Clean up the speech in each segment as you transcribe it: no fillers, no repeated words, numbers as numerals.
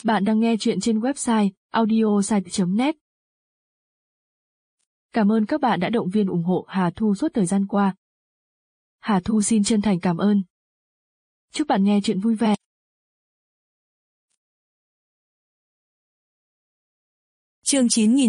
Bạn đang nghe chuyện trên website audiosite.net. Cảm ơn các bạn đã động viên ủng hộ Hà Thu suốt thời gian qua. Hà Thu xin chân thành cảm ơn. Chúc bạn nghe chuyện vui vẻ. Chương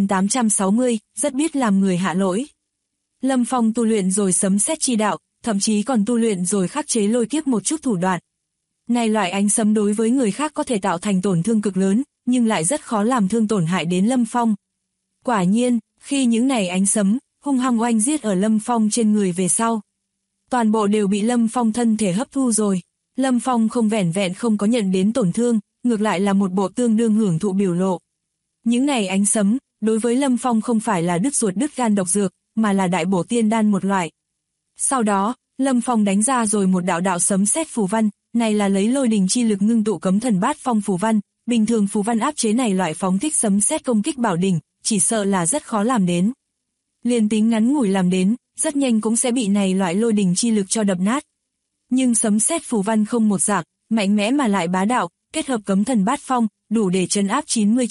9860, rất biết làm người hạ lỗi. Lâm Phong tu luyện rồi sấm sét chi đạo, thậm chí còn tu luyện rồi khắc chế lôi kiếp một chút thủ đoạn. Này loại ánh sấm đối với người khác có thể tạo thành tổn thương cực lớn, nhưng lại rất khó làm thương tổn hại đến Lâm Phong. Quả nhiên, khi những này ánh sấm hung hăng oanh giết ở Lâm Phong trên người về sau, toàn bộ đều bị Lâm Phong thân thể hấp thu rồi. Lâm Phong không vẻn vẹn không có nhận đến tổn thương, ngược lại là một bộ tương đương hưởng thụ biểu lộ. Những này ánh sấm, đối với Lâm Phong không phải là đứt ruột đứt gan độc dược, mà là đại bổ tiên đan một loại. Sau đó, Lâm Phong đánh ra rồi một đạo đạo sấm sét phù văn, này là lấy lôi đình chi lực ngưng tụ cấm thần bát phong phù văn, bình thường phù văn áp chế này loại phóng thích sấm sét công kích bảo đỉnh, chỉ sợ là rất khó làm đến. Liền tính ngắn ngủi làm đến, rất nhanh cũng sẽ bị này loại lôi đình chi lực cho đập nát. Nhưng sấm sét phù văn không một dạng, mạnh mẽ mà lại bá đạo, kết hợp cấm thần bát phong, đủ để trấn áp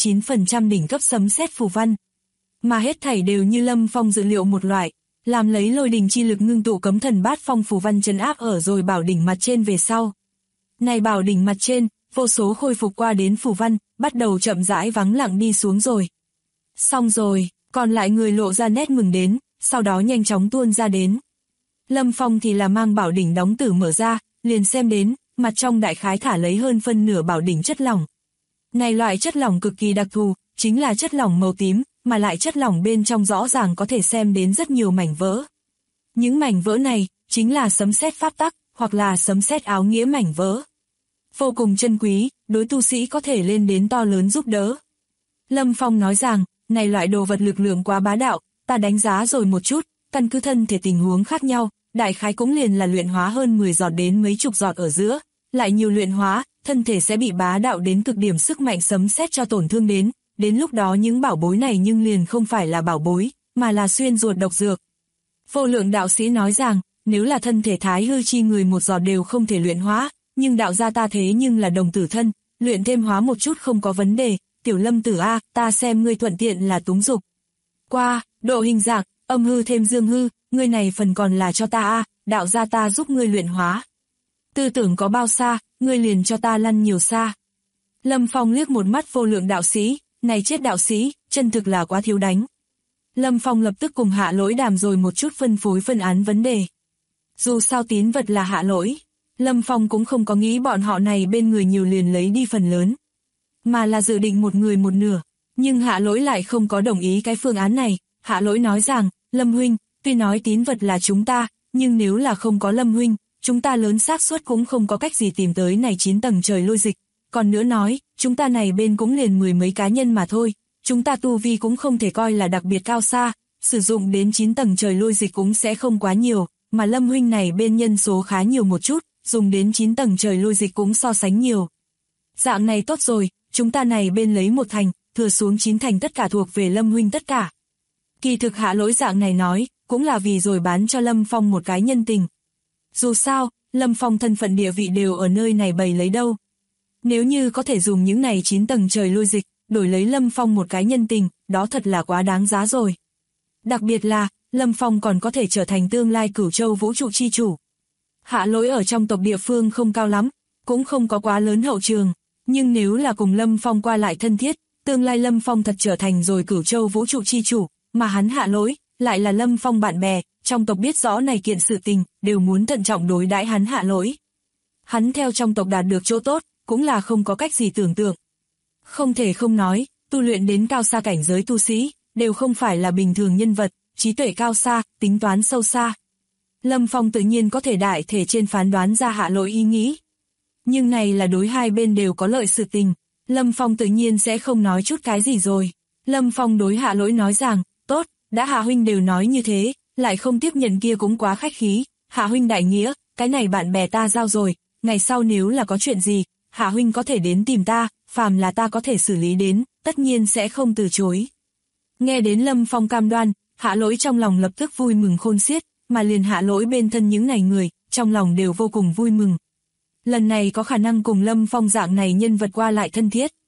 99% đỉnh cấp sấm sét phù văn. Mà hết thảy đều như Lâm Phong dự liệu một loại, làm lấy lôi đình chi lực ngưng tụ cấm thần bát phong phù văn trấn áp ở rồi bảo đỉnh mặt trên về sau. Này bảo đỉnh mặt trên, vô số khôi phục qua đến phù văn, bắt đầu chậm rãi vắng lặng đi xuống rồi. Xong rồi, còn lại người lộ ra nét mừng đến, sau đó nhanh chóng tuôn ra đến. Lâm Phong thì là mang bảo đỉnh đóng tử mở ra, liền xem đến, mặt trong đại khái thả lấy hơn phân nửa bảo đỉnh chất lỏng. Này loại chất lỏng cực kỳ đặc thù, chính là chất lỏng màu tím, mà lại chất lỏng bên trong rõ ràng có thể xem đến rất nhiều mảnh vỡ. Những mảnh vỡ này, chính là sấm sét pháp tắc, hoặc là sấm sét áo nghĩa mảnh vỡ. Vô cùng chân quý, đối tu sĩ có thể lên đến to lớn giúp đỡ. Lâm Phong nói rằng, này loại đồ vật lực lượng quá bá đạo, ta đánh giá rồi một chút, căn cứ thân thể tình huống khác nhau, đại khái cũng liền là luyện hóa hơn 10 giọt đến mấy chục giọt ở giữa, lại nhiều luyện hóa, thân thể sẽ bị bá đạo đến cực điểm sức mạnh sấm sét cho tổn thương đến lúc đó những bảo bối này nhưng liền không phải là bảo bối, mà là xuyên ruột độc dược. Vô Lượng đạo sĩ nói rằng, nếu là thân thể thái hư chi người một giọt đều không thể luyện hóa, nhưng đạo gia ta thế nhưng là đồng tử thân, luyện thêm hóa một chút không có vấn đề, tiểu Lâm tử a, ta xem ngươi thuận tiện là túng dục. Qua, độ hình dạng, âm hư thêm dương hư, ngươi này phần còn là cho ta a, đạo gia ta giúp ngươi luyện hóa. Tư tưởng có bao xa, ngươi liền cho ta lăn nhiều xa. Lâm Phong liếc một mắt Vô Lượng đạo sĩ, này chết đạo sĩ, chân thực là quá thiếu đánh. Lâm Phong lập tức cùng Hạ Lỗi đàm rồi một chút phân phối phân án vấn đề. Dù sao tín vật là Hạ Lỗi, Lâm Phong cũng không có nghĩ bọn họ này bên người nhiều liền lấy đi phần lớn, mà là dự định một người một nửa. Nhưng Hạ Lỗi lại không có đồng ý cái phương án này. Hạ Lỗi nói rằng, Lâm huynh, tuy nói tín vật là chúng ta, nhưng nếu là không có Lâm huynh, chúng ta lớn xác suất cũng không có cách gì tìm tới này 9 tầng trời lôi dịch. Còn nữa nói, chúng ta này bên cũng liền 10 mấy cá nhân mà thôi, chúng ta tu vi cũng không thể coi là đặc biệt cao xa, sử dụng đến 9 tầng trời lôi dịch cũng sẽ không quá nhiều, mà Lâm huynh này bên nhân số khá nhiều một chút, dùng đến 9 tầng trời lôi dịch cũng so sánh nhiều. Dạng này tốt rồi, chúng ta này bên lấy một thành, thừa xuống 9 thành tất cả thuộc về Lâm huynh tất cả. Kỳ thực Hạ Lỗi dạng này nói, cũng là vì rồi bán cho Lâm Phong một cái nhân tình. Dù sao, Lâm Phong thân phận địa vị đều ở nơi này bày lấy đâu. Nếu như có thể dùng những này 9 tầng trời lôi dịch, đổi lấy Lâm Phong một cái nhân tình, đó thật là quá đáng giá rồi. Đặc biệt là, Lâm Phong còn có thể trở thành tương lai Cửu Châu vũ trụ chi chủ. Hạ Lỗi ở trong tộc địa phương không cao lắm, cũng không có quá lớn hậu trường, nhưng nếu là cùng Lâm Phong qua lại thân thiết, tương lai Lâm Phong thật trở thành rồi Cửu Châu vũ trụ chi chủ, mà hắn Hạ Lỗi lại là Lâm Phong bạn bè, trong tộc biết rõ này kiện sự tình, đều muốn thận trọng đối đãi hắn Hạ Lỗi. Hắn theo trong tộc đạt được chỗ tốt, cũng là không có cách gì tưởng tượng. Không thể không nói, tu luyện đến cao xa cảnh giới tu sĩ, đều không phải là bình thường nhân vật, trí tuệ cao xa, tính toán sâu xa. Lâm Phong tự nhiên có thể đại thể trên phán đoán ra Hạ Lỗi ý nghĩ. Nhưng này là đối hai bên đều có lợi sự tình, Lâm Phong tự nhiên sẽ không nói chút cái gì rồi. Lâm Phong đối Hạ Lỗi nói rằng, tốt, đã Hạ huynh đều nói như thế, lại không tiếp nhận kia cũng quá khách khí, Hạ huynh đại nghĩa, cái này bạn bè ta giao rồi, ngày sau nếu là có chuyện gì, Hạ huynh có thể đến tìm ta, phàm là ta có thể xử lý đến, tất nhiên sẽ không từ chối. Nghe đến Lâm Phong cam đoan, Hạ Lỗi trong lòng lập tức vui mừng khôn xiết, mà liền Hạ Lỗi bên thân những này người, trong lòng đều vô cùng vui mừng. Lần này có khả năng cùng Lâm Phong dạng này nhân vật qua lại thân thiết.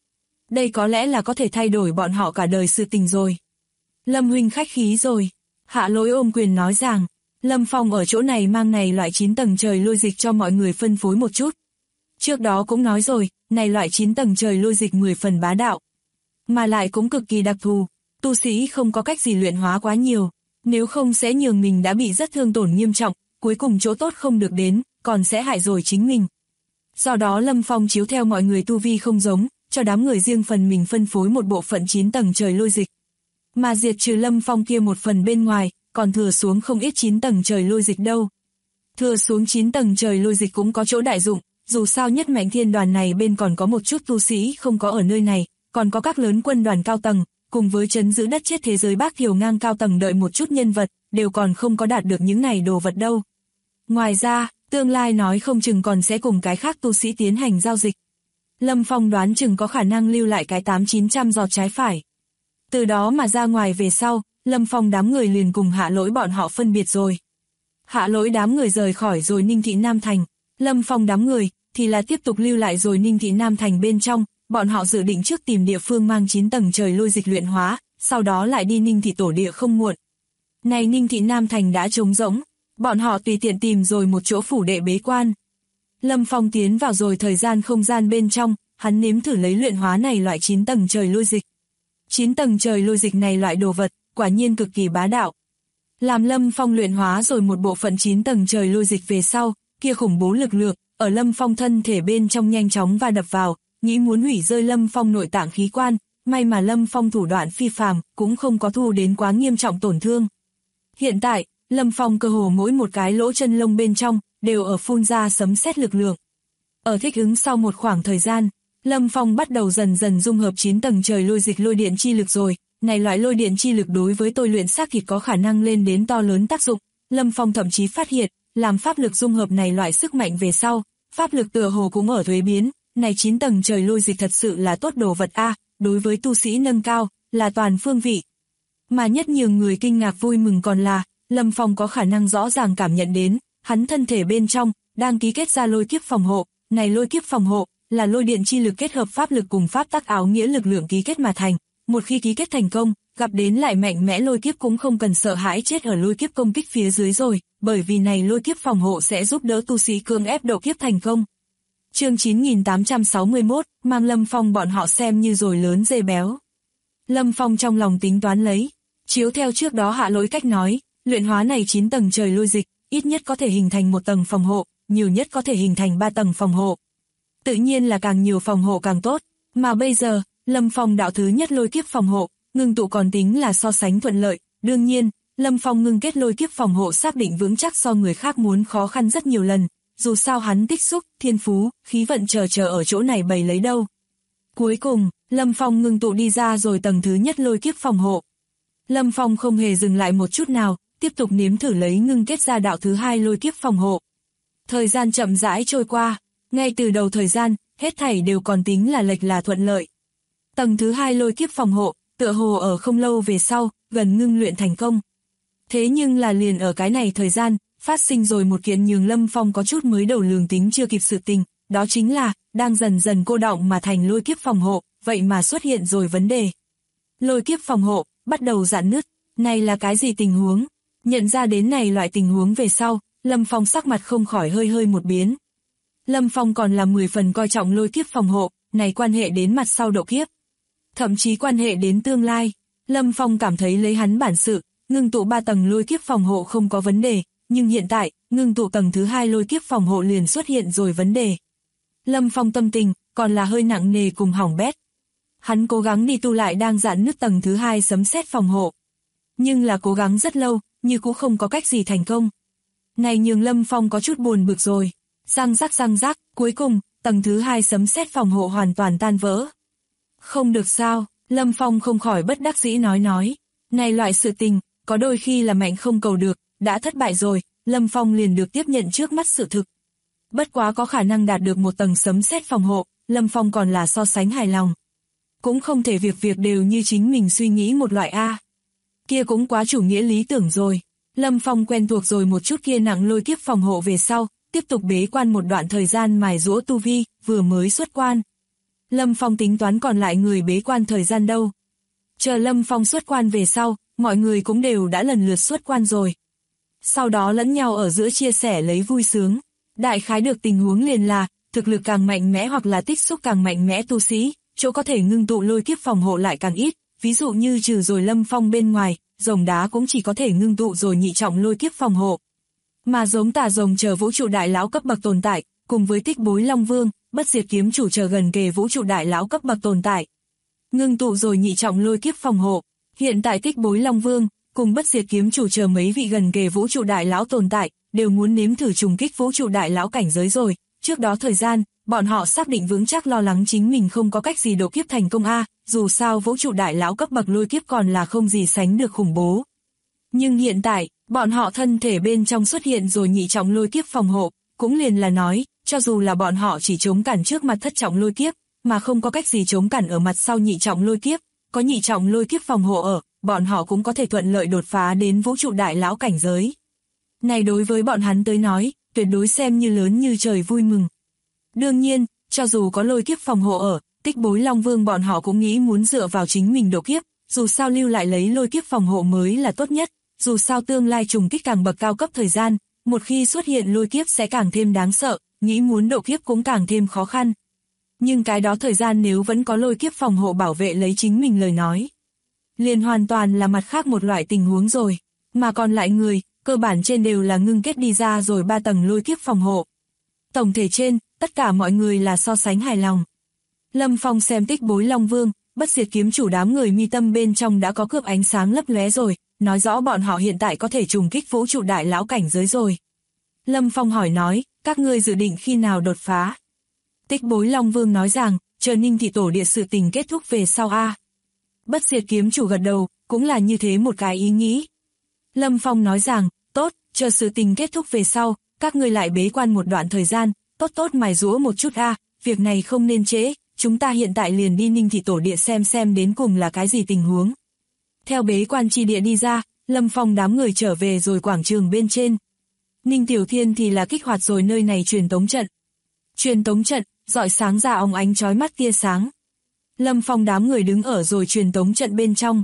Đây có lẽ là có thể thay đổi bọn họ cả đời sự tình rồi. Lâm huynh khách khí rồi. Hạ Lỗi ôm quyền nói rằng, Lâm Phong ở chỗ này mang này loại 9 tầng trời lôi dịch cho mọi người phân phối một chút. Trước đó cũng nói rồi, này loại 9 tầng trời lôi dịch 10 phần bá đạo. Mà lại cũng cực kỳ đặc thù, tu sĩ không có cách gì luyện hóa quá nhiều, nếu không sẽ nhường mình đã bị rất thương tổn nghiêm trọng, cuối cùng chỗ tốt không được đến, còn sẽ hại rồi chính mình. Do đó Lâm Phong chiếu theo mọi người tu vi không giống, cho đám người riêng phần mình phân phối một bộ phận 9 tầng trời lôi dịch. Mà diệt trừ Lâm Phong kia một phần bên ngoài, còn thừa xuống không ít 9 tầng trời lôi dịch đâu. Thừa xuống 9 tầng trời lôi dịch cũng có chỗ đại dụng, dù sao nhất mệnh thiên đoàn này bên còn có một chút tu sĩ không có ở nơi này, còn có các lớn quân đoàn cao tầng, cùng với trấn giữ đất chết thế giới Bác Thiều ngang cao tầng đợi một chút nhân vật, đều còn không có đạt được những này đồ vật đâu. Ngoài ra, tương lai nói không chừng còn sẽ cùng cái khác tu sĩ tiến hành giao dịch. Lâm Phong đoán chừng có khả năng lưu lại cái 8-900 giọt trái phải. Từ đó mà ra ngoài về sau, Lâm Phong đám người liền cùng Hạ Lỗi bọn họ phân biệt rồi. Hạ Lỗi đám người rời khỏi rồi Ninh Thị Nam Thành, Lâm Phong đám người thì là tiếp tục lưu lại rồi Ninh Thị Nam Thành bên trong, bọn họ dự định trước tìm địa phương mang 9 tầng trời lôi dịch luyện hóa, sau đó lại đi Ninh Thị tổ địa không muộn. Này Ninh Thị Nam Thành đã trống rỗng, bọn họ tùy tiện tìm rồi một chỗ phủ đệ bế quan. Lâm Phong tiến vào rồi thời gian không gian bên trong, hắn nếm thử lấy luyện hóa này loại 9 tầng trời lôi dịch. 9 tầng trời lôi dịch này loại đồ vật, quả nhiên cực kỳ bá đạo. Làm Lâm Phong luyện hóa rồi một bộ phận 9 tầng trời lôi dịch về sau, kia khủng bố lực lượng ở Lâm Phong thân thể bên trong nhanh chóng va đập vào, nghĩ muốn hủy rơi Lâm Phong nội tạng khí quan, may mà Lâm Phong thủ đoạn phi phàm, cũng không có thu đến quá nghiêm trọng tổn thương. Hiện tại, Lâm Phong cơ hồ mỗi một cái lỗ chân lông bên trong, đều ở phun ra sấm sét lực lượng. Ở thích ứng sau một khoảng thời gian, Lâm Phong bắt đầu dần dần dung hợp 9 tầng trời lôi dịch lôi điện chi lực rồi, này loại lôi điện chi lực đối với tôi luyện xác thịt có khả năng lên đến to lớn tác dụng, Lâm Phong thậm chí phát hiện, làm pháp lực dung hợp này loại sức mạnh về sau, pháp lực tựa hồ cũng ở thuế biến, này 9 tầng trời lôi dịch thật sự là tốt đồ vật a, đối với tu sĩ nâng cao, là toàn phương vị. Mà nhất nhiều người kinh ngạc vui mừng còn là, Lâm Phong có khả năng rõ ràng cảm nhận đến, hắn thân thể bên trong, đang ký kết ra lôi kiếp phòng hộ, này lôi kiếp phòng hộ, là lôi điện chi lực kết hợp pháp lực cùng pháp tắc áo nghĩa lực lượng ký kết mà thành, một khi ký kết thành công, gặp đến lại mạnh mẽ lôi kiếp cũng không cần sợ hãi chết ở lôi kiếp công kích phía dưới rồi, bởi vì này lôi kiếp phòng hộ sẽ giúp đỡ tu sĩ cưỡng ép độ kiếp thành công. Chương 9861, mang Lâm Phong bọn họ xem như rồi lớn dê béo. Lâm Phong trong lòng tính toán lấy, chiếu theo trước đó Hạ Lỗi cách nói, luyện hóa này 9 tầng trời lôi dịch, ít nhất có thể hình thành một tầng phòng hộ, nhiều nhất có thể hình thành 3 tầng phòng hộ. Tự nhiên là càng nhiều phòng hộ càng tốt, mà bây giờ, Lâm Phong đạo thứ nhất lôi kiếp phòng hộ, ngưng tụ còn tính là so sánh thuận lợi, đương nhiên, Lâm Phong ngưng kết lôi kiếp phòng hộ xác định vững chắc so người khác muốn khó khăn rất nhiều lần, dù sao hắn tích xúc, thiên phú, khí vận chờ ở chỗ này bày lấy đâu. Cuối cùng, Lâm Phong ngưng tụ đi ra rồi tầng thứ nhất lôi kiếp phòng hộ. Lâm Phong không hề dừng lại một chút nào, tiếp tục nếm thử lấy ngưng kết ra đạo thứ hai lôi kiếp phòng hộ. Thời gian chậm rãi trôi qua, ngay từ đầu thời gian, hết thảy đều còn tính là lệch là thuận lợi. Tầng thứ hai lôi kiếp phòng hộ, tựa hồ ở không lâu về sau, gần ngưng luyện thành công. Thế nhưng là liền ở cái này thời gian, phát sinh rồi một kiện nhường Lâm Phong có chút mới đầu lường tính chưa kịp sự tình, đó chính là, đang dần dần cô đọng mà thành lôi kiếp phòng hộ, vậy mà xuất hiện rồi vấn đề. Lôi kiếp phòng hộ, bắt đầu rạn nứt, này là cái gì tình huống? Nhận ra đến này loại tình huống về sau, Lâm Phong sắc mặt không khỏi hơi một biến. Lâm Phong còn là 10 phần coi trọng lôi kiếp phòng hộ, này quan hệ đến mặt sau độ kiếp. Thậm chí quan hệ đến tương lai, Lâm Phong cảm thấy lấy hắn bản sự, ngưng tụ 3 tầng lôi kiếp phòng hộ không có vấn đề, nhưng hiện tại, ngưng tụ tầng thứ 2 lôi kiếp phòng hộ liền xuất hiện rồi vấn đề. Lâm Phong tâm tình, còn là hơi nặng nề cùng hỏng bét. Hắn cố gắng đi tu lại đang rạn nứt tầng thứ 2 sấm sét phòng hộ. Nhưng là cố gắng rất lâu, nhưng cũng không có cách gì thành công. Này nhường Lâm Phong có chút buồn bực rồi. Răng rắc, cuối cùng, tầng thứ 2 sấm sét phòng hộ hoàn toàn tan vỡ. Không được sao, Lâm Phong không khỏi bất đắc dĩ nói. Này loại sự tình, có đôi khi là mạnh không cầu được, đã thất bại rồi, Lâm Phong liền được tiếp nhận trước mắt sự thực. Bất quá có khả năng đạt được một tầng sấm sét phòng hộ, Lâm Phong còn là so sánh hài lòng. Cũng không thể việc đều như chính mình suy nghĩ một loại A. Kia cũng quá chủ nghĩa lý tưởng rồi. Lâm Phong quen thuộc rồi một chút kia nặng lôi kiếp phòng hộ về sau, tiếp tục bế quan một đoạn thời gian mài giũa tu vi, vừa mới xuất quan. Lâm Phong tính toán còn lại người bế quan thời gian đâu. Chờ Lâm Phong xuất quan về sau, mọi người cũng đều đã lần lượt xuất quan rồi. Sau đó lẫn nhau ở giữa chia sẻ lấy vui sướng. Đại khái được tình huống liền là, thực lực càng mạnh mẽ hoặc là tích xúc càng mạnh mẽ tu sĩ, chỗ có thể ngưng tụ lôi kiếp phòng hộ lại càng ít. Ví dụ như trừ rồi Lâm Phong bên ngoài, rồng đá cũng chỉ có thể ngưng tụ rồi nhị trọng lôi kiếp phòng hộ. Mà giống Tà Rồng chờ vũ trụ đại lão cấp bậc tồn tại, cùng với Tích Bối Long Vương, Bất Diệt Kiếm Chủ chờ gần kề vũ trụ đại lão cấp bậc tồn tại, ngưng tụ rồi nhị trọng lôi kiếp phòng hộ. Hiện tại Tích Bối Long Vương cùng Bất Diệt Kiếm Chủ chờ mấy vị gần kề vũ trụ đại lão tồn tại, đều muốn nếm thử trùng kích vũ trụ đại lão cảnh giới rồi. Trước đó thời gian, bọn họ xác định vững chắc lo lắng chính mình không có cách gì độ kiếp thành công dù sao vũ trụ đại lão cấp bậc lôi kiếp còn là không gì sánh được khủng bố. Nhưng hiện tại, bọn họ thân thể bên trong xuất hiện rồi nhị trọng lôi kiếp phòng hộ, cũng liền là nói, cho dù là bọn họ chỉ chống cản trước mặt thất trọng lôi kiếp, mà không có cách gì chống cản ở mặt sau nhị trọng lôi kiếp, có nhị trọng lôi kiếp phòng hộ ở, bọn họ cũng có thể thuận lợi đột phá đến vũ trụ đại lão cảnh giới. Này đối với bọn hắn tới nói, tuyệt đối xem như lớn như trời vui mừng. Đương nhiên, cho dù có lôi kiếp phòng hộ ở, Tích Bối Long Vương bọn họ cũng nghĩ muốn dựa vào chính mình độ kiếp, dù sao lưu lại lấy lôi kiếp phòng hộ mới là tốt nhất, dù sao tương lai trùng kích càng bậc cao cấp thời gian, một khi xuất hiện lôi kiếp sẽ càng thêm đáng sợ, nghĩ muốn độ kiếp cũng càng thêm khó khăn. Nhưng cái đó thời gian nếu vẫn có lôi kiếp phòng hộ bảo vệ lấy chính mình lời nói, liền hoàn toàn là mặt khác một loại tình huống rồi, mà còn lại người, cơ bản trên đều là ngưng kết đi ra rồi 3 tầng lôi kiếp phòng hộ. Tổng thể trên, tất cả mọi người là so sánh hài lòng. Lâm Phong xem Tích Bối Long Vương, Bất Diệt Kiếm Chủ đám người mi tâm bên trong đã có cướp ánh sáng lấp lóe rồi, nói rõ bọn họ hiện tại có thể trùng kích vũ trụ đại lão cảnh giới rồi. Lâm Phong hỏi nói, các ngươi dự định khi nào đột phá? Tích Bối Long Vương nói rằng, chờ Ninh Thị Tổ Địa sự tình kết thúc về sau Bất Diệt Kiếm Chủ gật đầu, cũng là như thế một cái ý nghĩ. Lâm Phong nói rằng, tốt, chờ sự tình kết thúc về sau, các ngươi lại bế quan một đoạn thời gian, tốt mài giũa một chút việc này không nên trễ, chúng ta hiện tại liền đi Ninh Thị Tổ Địa xem đến cùng là cái gì tình huống. Theo bế quan chi địa đi ra, Lâm Phong đám người trở về rồi quảng trường bên trên. Ninh Tiểu Thiên thì là kích hoạt rồi nơi này truyền tống trận. Truyền tống trận, rọi sáng ra óng ánh chói mắt tia sáng. Lâm Phong đám người đứng ở rồi truyền tống trận bên trong.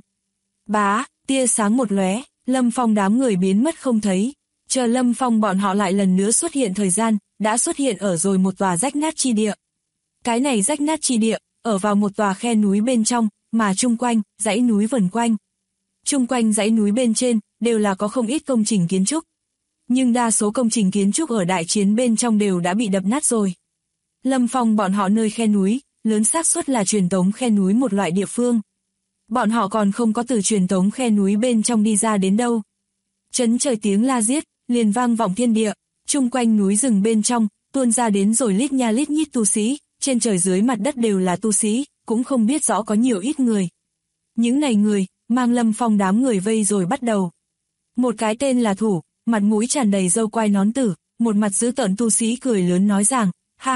Bá, tia sáng một lóe, Lâm Phong đám người biến mất không thấy. Chờ Lâm Phong bọn họ lại lần nữa xuất hiện thời gian, đã xuất hiện ở rồi một tòa rách nát chi địa. Cái này rách nát chi địa, ở vào một tòa khe núi bên trong, mà chung quanh, dãy núi vần quanh. Chung quanh dãy núi bên trên, đều là có không ít công trình kiến trúc. Nhưng đa số công trình kiến trúc ở đại chiến bên trong đều đã bị đập nát rồi. Lâm Phong bọn họ nơi khe núi, lớn xác suất là truyền tống khe núi một loại địa phương. Bọn họ còn không có từ truyền tống khe núi bên trong đi ra đến đâu. Chấn trời tiếng la giết, liền vang vọng thiên địa, chung quanh núi rừng bên trong, tuôn ra đến rồi lít nha lít nhít tu sĩ, trên trời dưới mặt đất đều là tu sĩ, cũng không biết rõ có nhiều ít người. Những này người, mang Lâm Phong đám người vây rồi bắt đầu. Một cái tên là Thủ, mặt mũi tràn đầy râu quai nón tử, một mặt dữ tợn tu sĩ cười lớn nói rằng,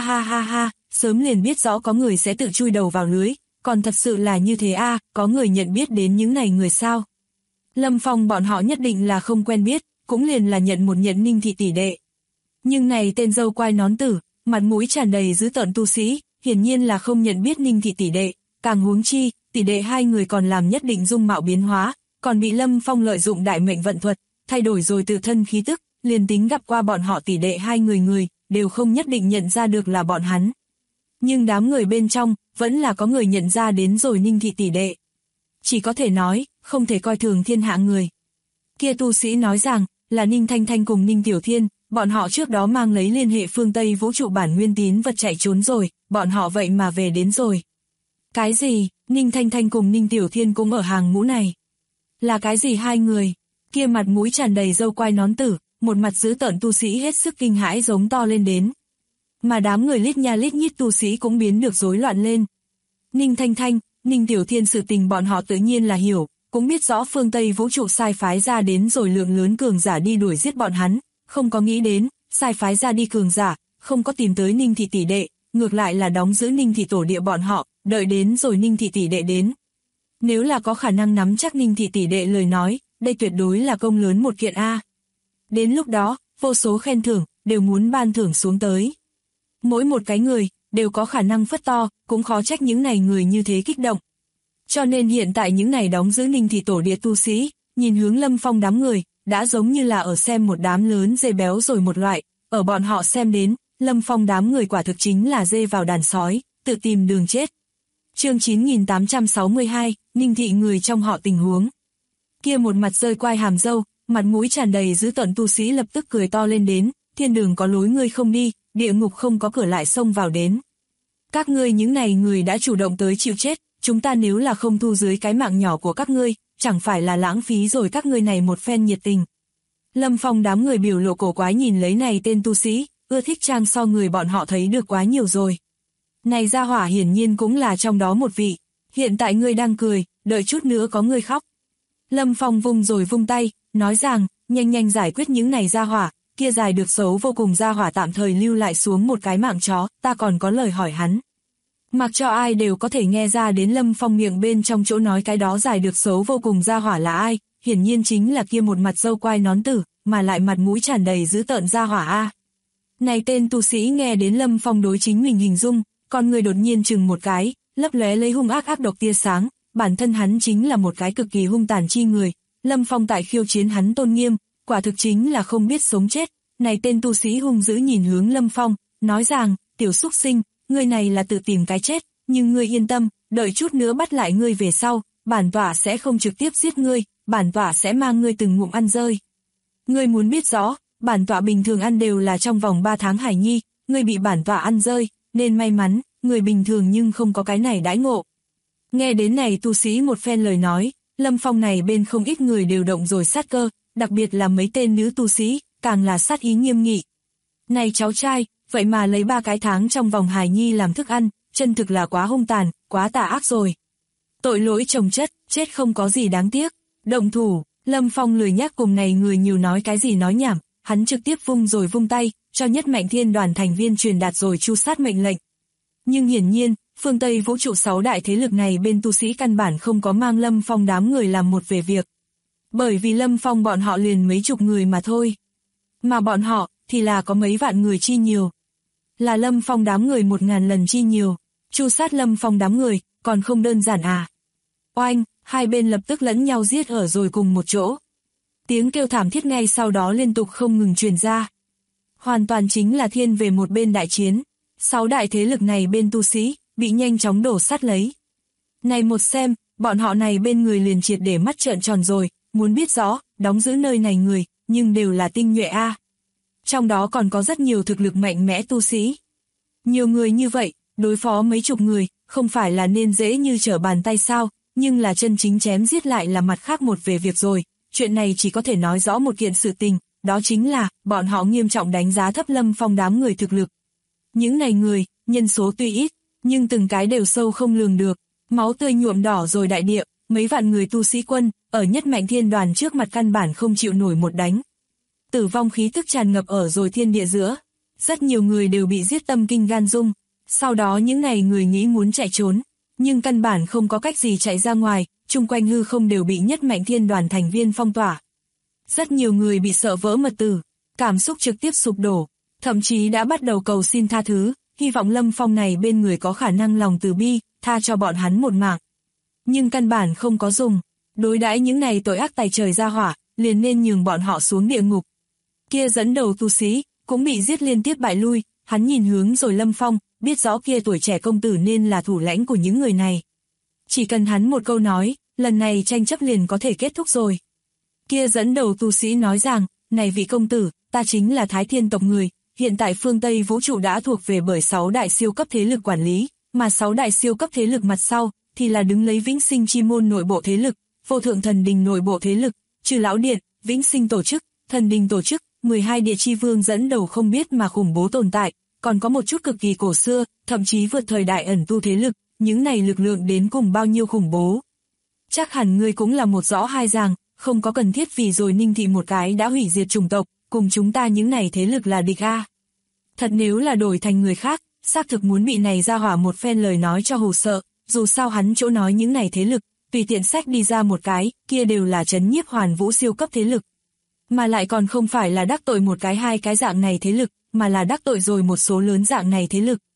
ha, sớm liền biết rõ có người sẽ tự chui đầu vào lưới, còn thật sự là như thế có người nhận biết đến những này người sao? Lâm Phong bọn họ nhất định là không quen biết, cũng liền là nhận một nhận Ninh Thị tỷ đệ. Nhưng này tên râu quai nón tử, mặt mũi tràn đầy dữ tợn tu sĩ, hiển nhiên là không nhận biết Ninh Thị tỷ đệ, càng huống chi, tỷ đệ hai người còn làm nhất định dung mạo biến hóa, còn bị Lâm Phong lợi dụng đại mệnh vận thuật, thay đổi rồi tự thân khí tức, liền tính gặp qua bọn họ tỷ đệ hai người, đều không nhất định nhận ra được là bọn hắn. Nhưng đám người bên trong, vẫn là có người nhận ra đến rồi Ninh Thị tỷ đệ. Chỉ có thể nói, không thể coi thường thiên hạ người. Kia tu sĩ nói rằng, là Ninh Thanh Thanh cùng Ninh Tiểu Thiên, bọn họ trước đó mang lấy liên hệ phương Tây vũ trụ bản nguyên tín vật chạy trốn rồi, bọn họ vậy mà về đến rồi. Cái gì, Ninh Thanh Thanh cùng Ninh Tiểu Thiên cũng ở hàng ngũ này? Là cái gì hai người? Kia mặt mũi tràn đầy râu quai nón tử, một mặt dữ tợn tu sĩ hết sức kinh hãi giống to lên đến. Mà đám người lít nha lít nhít tu sĩ cũng biến được rối loạn lên. Ninh Thanh Thanh, Ninh Tiểu Thiên sự tình bọn họ tự nhiên là hiểu, cũng biết rõ phương Tây vũ trụ sai phái ra đến rồi lượng lớn cường giả đi đuổi giết bọn hắn, không có nghĩ đến, sai phái ra đi cường giả, không có tìm tới Ninh Thị tỷ đệ, ngược lại là đóng giữ Ninh Thị tổ địa bọn họ, đợi đến rồi Ninh Thị tỷ đệ đến. Nếu là có khả năng nắm chắc Ninh Thị tỷ đệ lời nói, đây tuyệt đối là công lớn một kiện Đến lúc đó, vô số khen thưởng, đều muốn ban thưởng xuống tới. Mỗi một cái người, đều có khả năng phất to, cũng khó trách những này người như thế kích động. Cho nên hiện tại những này đóng giữ Ninh thị tổ địa tu sĩ, nhìn hướng Lâm Phong đám người, đã giống như là ở xem một đám lớn dê béo rồi một loại, ở bọn họ xem đến, Lâm Phong đám người quả thực chính là dê vào đàn sói, tự tìm đường chết. Chương 9862, Ninh thị người trong họ tình huống. Kia một mặt rơi quai hàm râu, mặt mũi tràn đầy dữ tợn tu sĩ lập tức cười to lên đến, thiên đường có lối ngươi không đi, địa ngục không có cửa lại xông vào đến. Các ngươi những này người đã chủ động tới chịu chết, chúng ta nếu là không thu dưới cái mạng nhỏ của các ngươi, chẳng phải là lãng phí rồi các ngươi này một phen nhiệt tình. Lâm Phong đám người biểu lộ cổ quái nhìn lấy này tên tu sĩ, ưa thích trang so người bọn họ thấy được quá nhiều rồi. Này gia hỏa hiển nhiên cũng là trong đó một vị, hiện tại ngươi đang cười, đợi chút nữa có ngươi khóc. Lâm Phong vung rồi vung tay, nói rằng, nhanh nhanh giải quyết những này gia hỏa, kia dài được xấu vô cùng gia hỏa tạm thời lưu lại xuống một cái mạng chó, ta còn có lời hỏi hắn. Mặc cho ai đều có thể nghe ra đến Lâm Phong miệng bên trong chỗ nói cái đó dài được xấu vô cùng gia hỏa là ai, hiển nhiên chính là kia một mặt râu quai nón tử, mà lại mặt mũi tràn đầy dữ tợn gia hỏa a. Này tên tu sĩ nghe đến Lâm Phong đối chính mình hình dung, con người đột nhiên chừng một cái, lấp lóe lấy hung ác ác độc tia sáng, bản thân hắn chính là một cái cực kỳ hung tàn chi người, Lâm Phong tại khiêu chiến hắn tôn nghiêm, quả thực chính là không biết sống chết. Này tên tu sĩ hung dữ nhìn hướng Lâm Phong, nói rằng, tiểu xúc sinh, ngươi này là tự tìm cái chết, nhưng ngươi yên tâm, đợi chút nữa bắt lại ngươi về sau, bản tọa sẽ không trực tiếp giết ngươi, bản tọa sẽ mang ngươi từng ngụm ăn rơi. Ngươi muốn biết rõ, bản tọa bình thường ăn đều là trong vòng 3 tháng hải nhi, ngươi bị bản tọa ăn rơi, nên may mắn, người bình thường nhưng không có cái này đãi ngộ. Nghe đến này tu sĩ một phen lời nói, Lâm Phong này bên không ít người đều động rồi sát cơ, đặc biệt là mấy tên nữ tu sĩ, càng là sát ý nghiêm nghị. Này cháu trai, vậy mà lấy 3 cái tháng trong vòng hài nhi làm thức ăn, chân thực là quá hung tàn, quá tà ác rồi. Tội lỗi chồng chất, chết không có gì đáng tiếc. Động thủ, Lâm Phong lười nhắc cùng này người nhiều nói cái gì nói nhảm, hắn trực tiếp vung rồi vung tay, cho Nhất Mạnh Thiên đoàn thành viên truyền đạt rồi tru sát mệnh lệnh. Nhưng hiển nhiên, phương Tây vũ trụ 6 đại thế lực này bên tu sĩ căn bản không có mang Lâm Phong đám người làm một về việc. Bởi vì Lâm Phong bọn họ liền mấy chục người mà thôi. Mà bọn họ, thì là có mấy vạn người chi nhiều. Là Lâm Phong đám người 1000 lần chi nhiều. Tru sát Lâm Phong đám người, còn không đơn giản à. Oanh, hai bên lập tức lẫn nhau giết ở rồi cùng một chỗ. Tiếng kêu thảm thiết ngay sau đó liên tục không ngừng truyền ra. Hoàn toàn chính là thiên về một bên đại chiến. 6 đại thế lực này bên tu sĩ, bị nhanh chóng đổ sát lấy. Này một xem, bọn họ này bên người liền triệt để mắt trợn tròn rồi, muốn biết rõ, đóng giữ nơi này người, nhưng đều là tinh nhuệ a. Trong đó còn có rất nhiều thực lực mạnh mẽ tu sĩ. Nhiều người như vậy, đối phó mấy chục người, không phải là nên dễ như trở bàn tay sao, nhưng là chân chính chém giết lại là mặt khác một về việc rồi. Chuyện này chỉ có thể nói rõ một kiện sự tình, đó chính là, bọn họ nghiêm trọng đánh giá thấp Lâm Phong đám người thực lực. Những này người, nhân số tuy ít, nhưng từng cái đều sâu không lường được, máu tươi nhuộm đỏ rồi đại địa, mấy vạn người tu sĩ quân, ở Nhất Mạnh Thiên đoàn trước mặt căn bản không chịu nổi một đánh. Tử vong khí tức tràn ngập ở rồi thiên địa giữa, rất nhiều người đều bị giết tâm kinh gan rung, sau đó những này người nghĩ muốn chạy trốn, nhưng căn bản không có cách gì chạy ra ngoài, chung quanh hư không đều bị Nhất Mạnh Thiên đoàn thành viên phong tỏa. Rất nhiều người bị sợ vỡ mật tử, cảm xúc trực tiếp sụp đổ, thậm chí đã bắt đầu cầu xin tha thứ, hy vọng Lâm Phong này bên người có khả năng lòng từ bi, tha cho bọn hắn một mạng. Nhưng căn bản không có dùng, đối đãi những này tội ác tày trời ra hỏa, liền nên nhường bọn họ xuống địa ngục. Kia dẫn đầu tu sĩ, cũng bị giết liên tiếp bại lui, hắn nhìn hướng rồi Lâm Phong, biết rõ kia tuổi trẻ công tử nên là thủ lãnh của những người này. Chỉ cần hắn một câu nói, lần này tranh chấp liền có thể kết thúc rồi. Kia dẫn đầu tu sĩ nói rằng, này vị công tử, ta chính là Thái Thiên tộc người, hiện tại phương Tây vũ trụ đã thuộc về bởi 6 đại siêu cấp thế lực quản lý, mà 6 đại siêu cấp thế lực mặt sau, thì là đứng lấy Vĩnh Sinh Chi môn nội bộ thế lực, Vô Thượng Thần Đình nội bộ thế lực, Trừ Lão Điện, Vĩnh Sinh tổ chức, Thần Đình tổ chức, 12 địa chi vương dẫn đầu không biết mà khủng bố tồn tại, còn có một chút cực kỳ cổ xưa, thậm chí vượt thời đại ẩn tu thế lực, những này lực lượng đến cùng bao nhiêu khủng bố. Chắc hẳn ngươi cũng là một rõ hai ràng, không có cần thiết vì rồi Ninh thị một cái đã hủy diệt chủng tộc, cùng chúng ta những này thế lực là địch a. Thật nếu là đổi thành người khác, xác thực muốn bị này ra hỏa một phen lời nói cho hù sợ, dù sao hắn chỗ nói những này thế lực, tùy tiện sách đi ra một cái, kia đều là trấn nhiếp hoàn vũ siêu cấp thế lực. Mà lại còn không phải là đắc tội một cái hai cái dạng này thế lực, mà là đắc tội rồi một số lớn dạng này thế lực.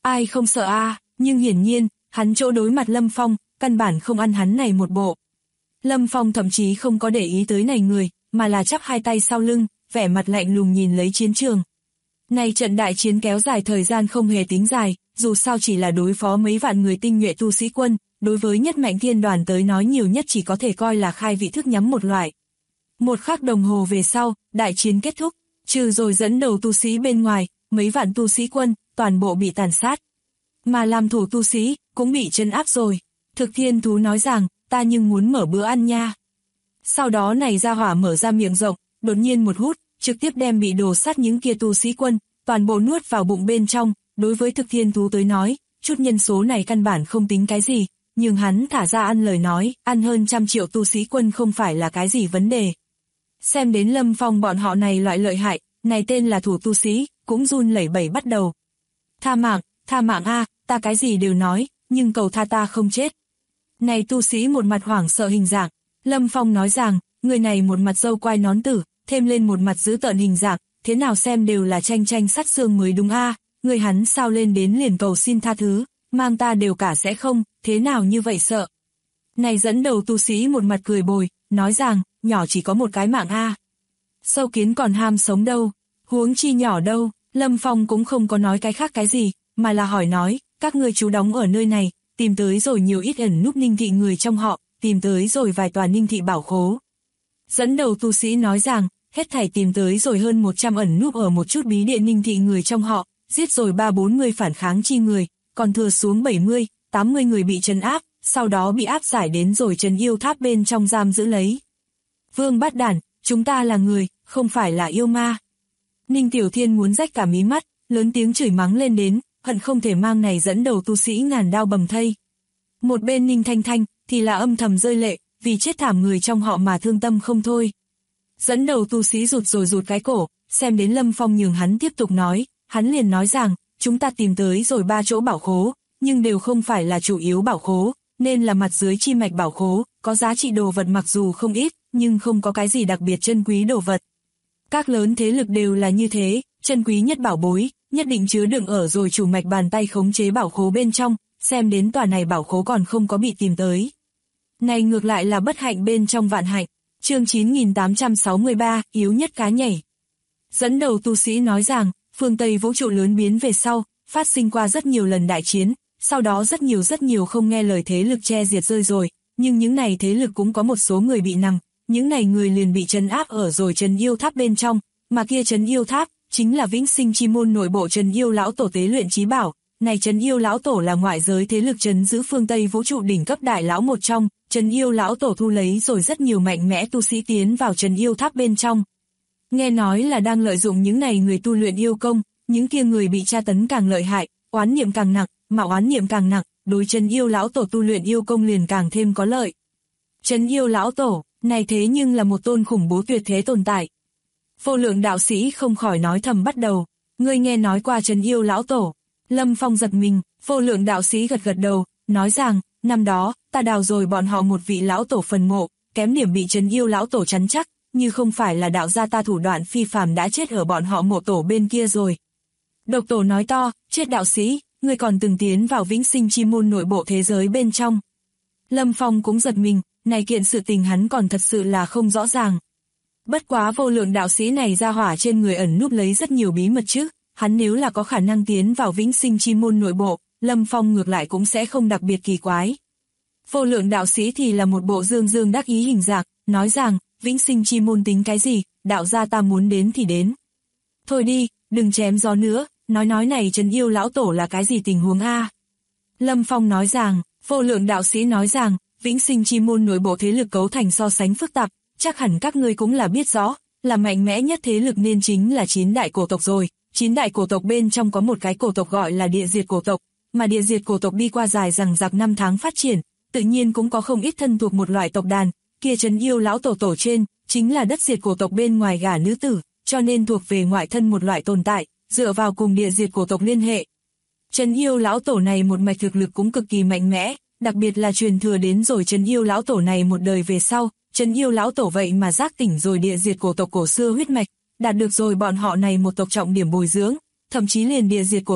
ai không sợ a, nhưng hiển nhiên, hắn chỗ đối mặt Lâm Phong, căn bản không ăn hắn này một bộ. Lâm Phong thậm chí không có để ý tới này người, mà là chắp hai tay sau lưng, vẻ mặt lạnh lùng nhìn lấy chiến trường. Này trận đại chiến kéo dài thời gian không hề tính dài, dù sao chỉ là đối phó mấy vạn người tinh nhuệ tu sĩ quân, đối với nhất mạnh thiên đoàn tới nói nhiều nhất chỉ có thể coi là khai vị thức nhắm một loại. Một khắc đồng hồ về sau, đại chiến kết thúc, trừ rồi dẫn đầu tu sĩ bên ngoài, mấy vạn tu sĩ quân, toàn bộ bị tàn sát. Mà làm thủ tu sĩ, cũng bị trấn áp rồi. Thực Thiên Thú nói rằng, ta nhưng muốn mở bữa ăn nha. Sau đó này ra hỏa mở ra miệng rộng, đột nhiên một hút, trực tiếp đem bị đổ sát những kia tu sĩ quân, toàn bộ nuốt vào bụng bên trong. Đối với Thực Thiên Thú tới nói, chút nhân số này căn bản không tính cái gì, nhưng hắn thả ra ăn lời nói, ăn hơn 100 triệu tu sĩ quân không phải là cái gì vấn đề. Xem đến Lâm Phong bọn họ này loại lợi hại, này tên là thủ tu sĩ, cũng run lẩy bẩy bắt đầu. Tha mạng a, ta cái gì đều nói, nhưng cầu tha ta không chết. Này tu sĩ một mặt hoảng sợ hình dạng, Lâm Phong nói rằng, người này một mặt râu quai nón tử, thêm lên một mặt dữ tợn hình dạng, thế nào xem đều là tranh sát xương mới đúng a, người hắn sao lên đến liền cầu xin tha thứ, mang ta đều cả sẽ không, thế nào như vậy sợ. Này dẫn đầu tu sĩ một mặt cười bồi, nói rằng, nhỏ chỉ có một cái mạng a. Sâu kiến còn ham sống đâu, huống chi nhỏ đâu, Lâm Phong cũng không có nói cái khác cái gì, mà là hỏi nói, các ngươi trú đóng ở nơi này, tìm tới rồi nhiều ít ẩn núp Ninh Thị người trong họ, tìm tới rồi vài tòa Ninh Thị bảo khố. Dẫn đầu tu sĩ nói rằng, hết thảy tìm tới rồi hơn 100 ẩn núp ở một chút bí địa Ninh Thị người trong họ, giết rồi 30-40 phản kháng chi người, còn thừa xuống 70-80 người bị trấn áp, sau đó bị áp giải đến rồi trấn yêu tháp bên trong giam giữ lấy. Vương Bát Đản, chúng ta là người, không phải là yêu ma. Ninh Tiểu Thiên muốn rách cả mí mắt, lớn tiếng chửi mắng lên đến, hận không thể mang này dẫn đầu tu sĩ ngàn đao bầm thây. Một bên Ninh Thanh Thanh thì là âm thầm rơi lệ, vì chết thảm người trong họ mà thương tâm không thôi. Dẫn đầu tu sĩ rụt cái cổ, xem đến Lâm Phong nhường hắn tiếp tục nói, hắn liền nói rằng, chúng ta tìm tới rồi 3 chỗ bảo khố, nhưng đều không phải là chủ yếu bảo khố, nên là mặt dưới chi mạch bảo khố, có giá trị đồ vật mặc dù không ít, nhưng không có cái gì đặc biệt chân quý đồ vật. Các lớn thế lực đều là như thế, chân quý nhất bảo bối, nhất định chứa đựng ở rồi chủ mạch bàn tay khống chế bảo khố bên trong, xem đến tòa này bảo khố còn không có bị tìm tới. Này ngược lại là bất hạnh bên trong vạn hạnh, chương 9863, yếu nhất cá nhảy. Dẫn đầu tu sĩ nói rằng, phương Tây vũ trụ lớn biến về sau, phát sinh qua rất nhiều lần đại chiến, sau đó rất nhiều không nghe lời thế lực che diệt rơi rồi, nhưng những này thế lực cũng có một số người bị nằm, những này người liền bị trấn áp ở rồi trấn yêu tháp bên trong, mà kia trấn yêu tháp chính là Vĩnh Sinh Chi môn nội bộ trấn yêu lão tổ tế luyện chí bảo. Này trấn yêu lão tổ là ngoại giới thế lực trấn giữ phương Tây vũ trụ đỉnh cấp đại lão một trong, trấn yêu lão tổ thu lấy rồi rất nhiều mạnh mẽ tu sĩ tiến vào trấn yêu tháp bên trong. Nghe nói là đang lợi dụng những này người tu luyện yêu công, những kia người bị tra tấn càng lợi hại, oán niệm càng nặng, mà oán niệm càng nặng, đối trấn yêu lão tổ tu luyện yêu công liền càng thêm có lợi. Trấn yêu lão tổ, này thế nhưng là một tôn khủng bố tuyệt thế tồn tại. Vô Lượng đạo sĩ không khỏi nói thầm bắt đầu, ngươi nghe nói qua trấn yêu lão tổ. Lâm Phong giật mình, Vô Lượng đạo sĩ gật đầu, nói rằng, năm đó, ta đào rồi bọn họ một vị lão tổ phần mộ, kém điểm bị trấn yêu lão tổ chắn chắc, như không phải là đạo gia ta thủ đoạn phi phàm đã chết ở bọn họ mộ tổ bên kia rồi. Độc tổ nói to, chết đạo sĩ, ngươi còn từng tiến vào Vĩnh Sinh Chi môn nội bộ thế giới bên trong. Lâm Phong cũng giật mình, này kiện sự tình hắn còn thật sự là không rõ ràng. Bất quá Vô Lượng đạo sĩ này ra hỏa trên người ẩn núp lấy rất nhiều bí mật chứ, hắn nếu là có khả năng tiến vào Vĩnh Sinh Chi môn nội bộ, Lâm Phong ngược lại cũng sẽ không đặc biệt kỳ quái. Vô Lượng đạo sĩ thì là một bộ dương đắc ý hình dạng, nói rằng, Vĩnh Sinh Chi môn tính cái gì, đạo gia ta muốn đến thì đến. Thôi đi, đừng chém gió nữa, nói này trấn yêu lão tổ là cái gì tình huống a? Lâm Phong nói rằng, Vô Lượng đạo sĩ nói rằng, Vĩnh Sinh Chi môn nội bộ thế lực cấu thành so sánh phức tạp, chắc hẳn các ngươi cũng là biết rõ, là mạnh mẽ nhất thế lực nên chính là 9 đại cổ tộc rồi. 9 đại cổ tộc bên trong có một cái cổ tộc gọi là Địa Diệt cổ tộc, mà Địa Diệt cổ tộc đi qua dài rằng rạc năm tháng phát triển, tự nhiên cũng có không ít thân thuộc một loại tộc đàn, kia trấn yêu lão tổ tổ trên, chính là Đất Diệt cổ tộc bên ngoài gả nữ tử, cho nên thuộc về ngoại thân một loại tồn tại, dựa vào cùng Địa Diệt cổ tộc liên hệ. Trấn yêu lão tổ này một mạch thực lực cũng cực kỳ mạnh mẽ, đặc biệt là truyền thừa đến rồi trấn yêu lão tổ này một đời về sau, trấn yêu lão tổ vậy mà giác tỉnh rồi Địa Diệt cổ tộc cổ xưa huyết mạch, đạt được rồi bọn họ này một tộc trọng điểm bồi dưỡng, thậm chí liền Địa Diệt cổ tộc,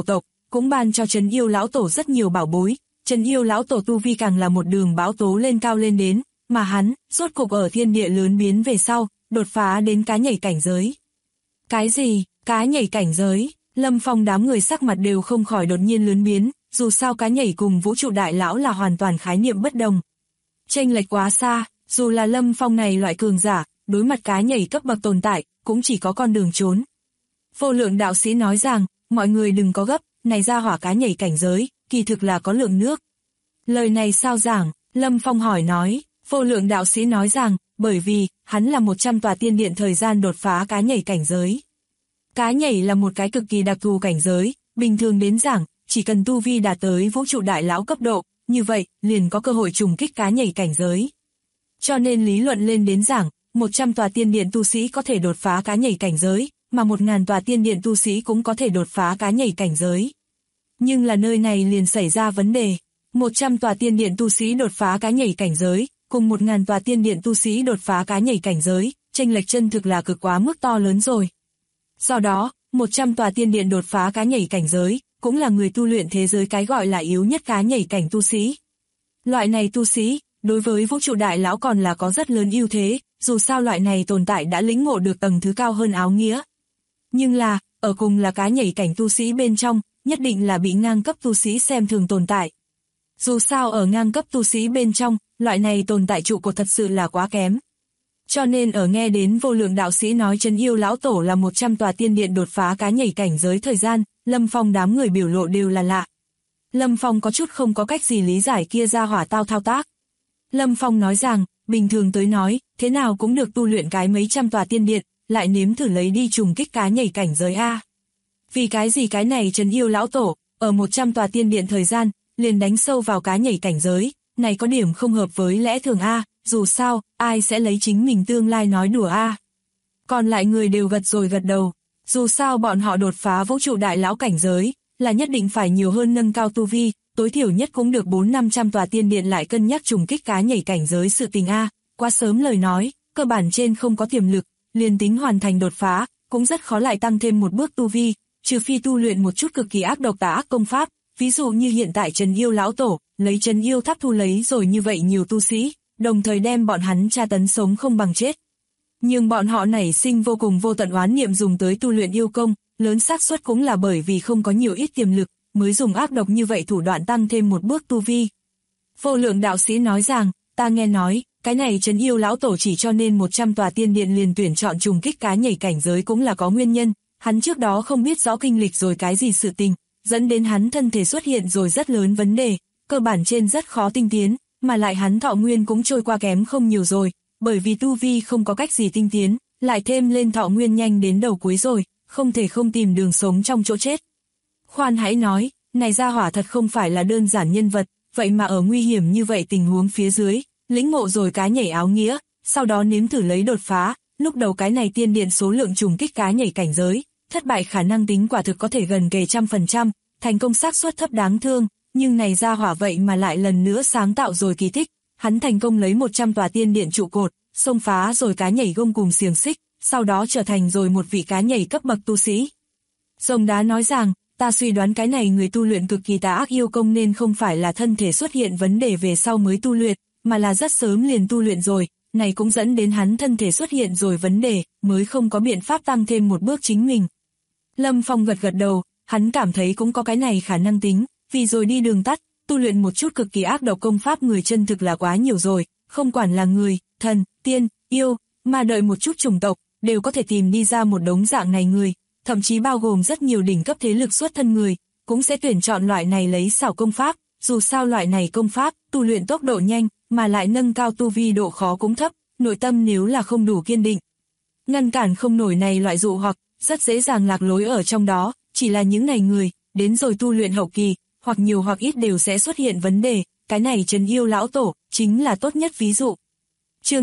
cũng ban cho Trấn Yêu lão tổ rất nhiều bảo bối. Trấn Yêu lão tổ tu vi càng là một đường bão tố lên cao lên đến, mà hắn, rốt cục ở thiên địa lớn biến về sau, đột phá đến cá nhảy cảnh giới. Cái gì? Cá nhảy cảnh giới? Lâm Phong đám người sắc mặt đều không khỏi đột nhiên lớn biến, dù sao cá nhảy cùng vũ trụ đại lão là hoàn toàn khái niệm bất đồng. Chênh lệch quá xa, dù là Lâm Phong này loại cường giả, đối mặt cá nhảy cấp bậc tồn tại, cũng chỉ có con đường trốn. Vô Lượng đạo sĩ nói rằng, mọi người đừng có gấp, này ra hỏa cá nhảy cảnh giới, kỳ thực là có lượng nước. Lời này sao giảng? Lâm Phong hỏi nói. Vô Lượng đạo sĩ nói rằng, bởi vì, hắn là 100 tòa tiên điện thời gian đột phá cá nhảy cảnh giới. Cá nhảy là một cái cực kỳ đặc thù cảnh giới, bình thường đến giảng, chỉ cần tu vi đạt tới vũ trụ đại lão cấp độ, như vậy, liền có cơ hội trùng kích cá nhảy cảnh giới. Cho nên lý luận lên đến giảng, 100 tòa tiên điện tu sĩ có thể đột phá cá nhảy cảnh giới, mà 1000 tòa tiên điện tu sĩ cũng có thể đột phá cá nhảy cảnh giới. Nhưng là nơi này liền xảy ra vấn đề, 100 tòa tiên điện tu sĩ đột phá cá nhảy cảnh giới, cùng 1000 tòa tiên điện tu sĩ đột phá cá nhảy cảnh giới, chênh lệch chân thực là cực quá mức to lớn rồi. Do đó, 100 tòa tiên điện đột phá cá nhảy cảnh giới, cũng là người tu luyện thế giới cái gọi là yếu nhất cá nhảy cảnh tu sĩ. Loại này tu sĩ, đối với vũ trụ đại lão còn là có rất lớn ưu thế, dù sao loại này tồn tại đã lĩnh ngộ được tầng thứ cao hơn áo nghĩa. Nhưng là, ở cùng là cá nhảy cảnh tu sĩ bên trong, nhất định là bị ngang cấp tu sĩ xem thường tồn tại. Dù sao ở ngang cấp tu sĩ bên trong, loại này tồn tại trụ cột thật sự là quá kém. Cho nên ở nghe đến Vô Lượng đạo sĩ nói Trấn Yêu lão tổ là 100 tòa tiên điện đột phá cá nhảy cảnh giới thời gian, Lâm Phong đám người biểu lộ đều là lạ. Lâm Phong có chút không có cách gì lý giải kia ra hỏa tao thao tác. Lâm Phong nói rằng, bình thường tới nói, thế nào cũng được tu luyện cái mấy trăm tòa tiên điện, lại nếm thử lấy đi trùng kích cá nhảy cảnh giới A. Vì cái gì cái này Trấn Yêu lão tổ, ở 100 tòa tiên điện thời gian, liền đánh sâu vào cá nhảy cảnh giới, này có điểm không hợp với lẽ thường A, dù sao, ai sẽ lấy chính mình tương lai nói đùa A. Còn lại người đều gật rồi gật đầu, dù sao bọn họ đột phá vũ trụ đại lão cảnh giới, là nhất định phải nhiều hơn nâng cao tu vi, tối thiểu nhất cũng được 400-500 tòa tiên điện lại cân nhắc trùng kích cá nhảy cảnh giới sự tình A, quá sớm lời nói, cơ bản trên không có tiềm lực, liền tính hoàn thành đột phá, cũng rất khó lại tăng thêm một bước tu vi, trừ phi tu luyện một chút cực kỳ ác độc tà ác công pháp, ví dụ như hiện tại Trấn Yêu lão tổ, lấy Trấn Yêu tháp thu lấy rồi như vậy nhiều tu sĩ, đồng thời đem bọn hắn tra tấn sống không bằng chết. Nhưng bọn họ nảy sinh vô cùng vô tận oán niệm dùng tới tu luyện yêu công, lớn xác suất cũng là bởi vì không có nhiều ít tiềm lực, mới dùng ác độc như vậy thủ đoạn tăng thêm một bước tu vi. Vô Lượng đạo sĩ nói rằng, ta nghe nói, cái này Trấn Yêu lão tổ chỉ cho nên 100 tòa tiên điện liền tuyển chọn trùng kích cá nhảy cảnh giới cũng là có nguyên nhân, hắn trước đó không biết rõ kinh lịch rồi cái gì sự tình, dẫn đến hắn thân thể xuất hiện rồi rất lớn vấn đề, cơ bản trên rất khó tinh tiến, mà lại hắn thọ nguyên cũng trôi qua kém không nhiều rồi, bởi vì tu vi không có cách gì tinh tiến, lại thêm lên thọ nguyên nhanh đến đầu cuối rồi, không thể không tìm đường sống trong chỗ chết. Khoan hãy nói, này gia hỏa thật không phải là đơn giản nhân vật, vậy mà ở nguy hiểm như vậy tình huống phía dưới, lĩnh ngộ rồi cá nhảy áo nghĩa, sau đó nếm thử lấy đột phá, lúc đầu cái này tiên điện số lượng trùng kích cá nhảy cảnh giới, thất bại khả năng tính quả thực có thể gần kề 100%, thành công xác suất thấp đáng thương, nhưng này gia hỏa vậy mà lại lần nữa sáng tạo rồi kỳ tích, hắn thành công lấy 100 tòa tiên điện trụ cột, xông phá rồi cá nhảy gông cùng xiềng xích, sau đó trở thành rồi một vị cá nhảy cấp bậc tu sĩ. Rồng Đá nói rằng, ta suy đoán cái này người tu luyện cực kỳ tà ác yêu công nên không phải là thân thể xuất hiện vấn đề về sau mới tu luyện, mà là rất sớm liền tu luyện rồi, này cũng dẫn đến hắn thân thể xuất hiện rồi vấn đề, mới không có biện pháp tăng thêm một bước chính mình. Lâm Phong gật gật đầu, hắn cảm thấy cũng có cái này khả năng tính, vì rồi đi đường tắt, tu luyện một chút cực kỳ ác độc công pháp người chân thực là quá nhiều rồi, không quản là người, thần, tiên, yêu, mà đợi một chút chủng tộc, đều có thể tìm đi ra một đống dạng này người, thậm chí bao gồm rất nhiều đỉnh cấp thế lực xuất thân người, cũng sẽ tuyển chọn loại này lấy xảo công pháp, dù sao loại này công pháp, tu luyện tốc độ nhanh, mà lại nâng cao tu vi độ khó cũng thấp, nội tâm nếu là không đủ kiên định. Ngăn cản không nổi này loại dụ hoặc, rất dễ dàng lạc lối ở trong đó, chỉ là những này người, đến rồi tu luyện hậu kỳ, hoặc nhiều hoặc ít đều sẽ xuất hiện vấn đề, cái này Trấn Yêu lão tổ, chính là tốt nhất ví dụ. Chương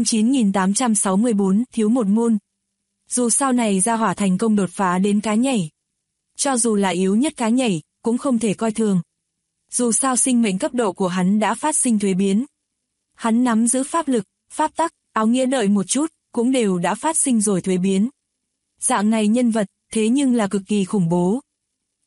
9864, thiếu một môn. Dù sau này ra hỏa thành công đột phá đến cá nhảy. Cho dù là yếu nhất cá nhảy, cũng không thể coi thường. Dù sao sinh mệnh cấp độ của hắn đã phát sinh thuế biến. Hắn nắm giữ pháp lực, pháp tắc, áo nghĩa đợi một chút, cũng đều đã phát sinh rồi thuế biến. Dạng này nhân vật, thế nhưng là cực kỳ khủng bố.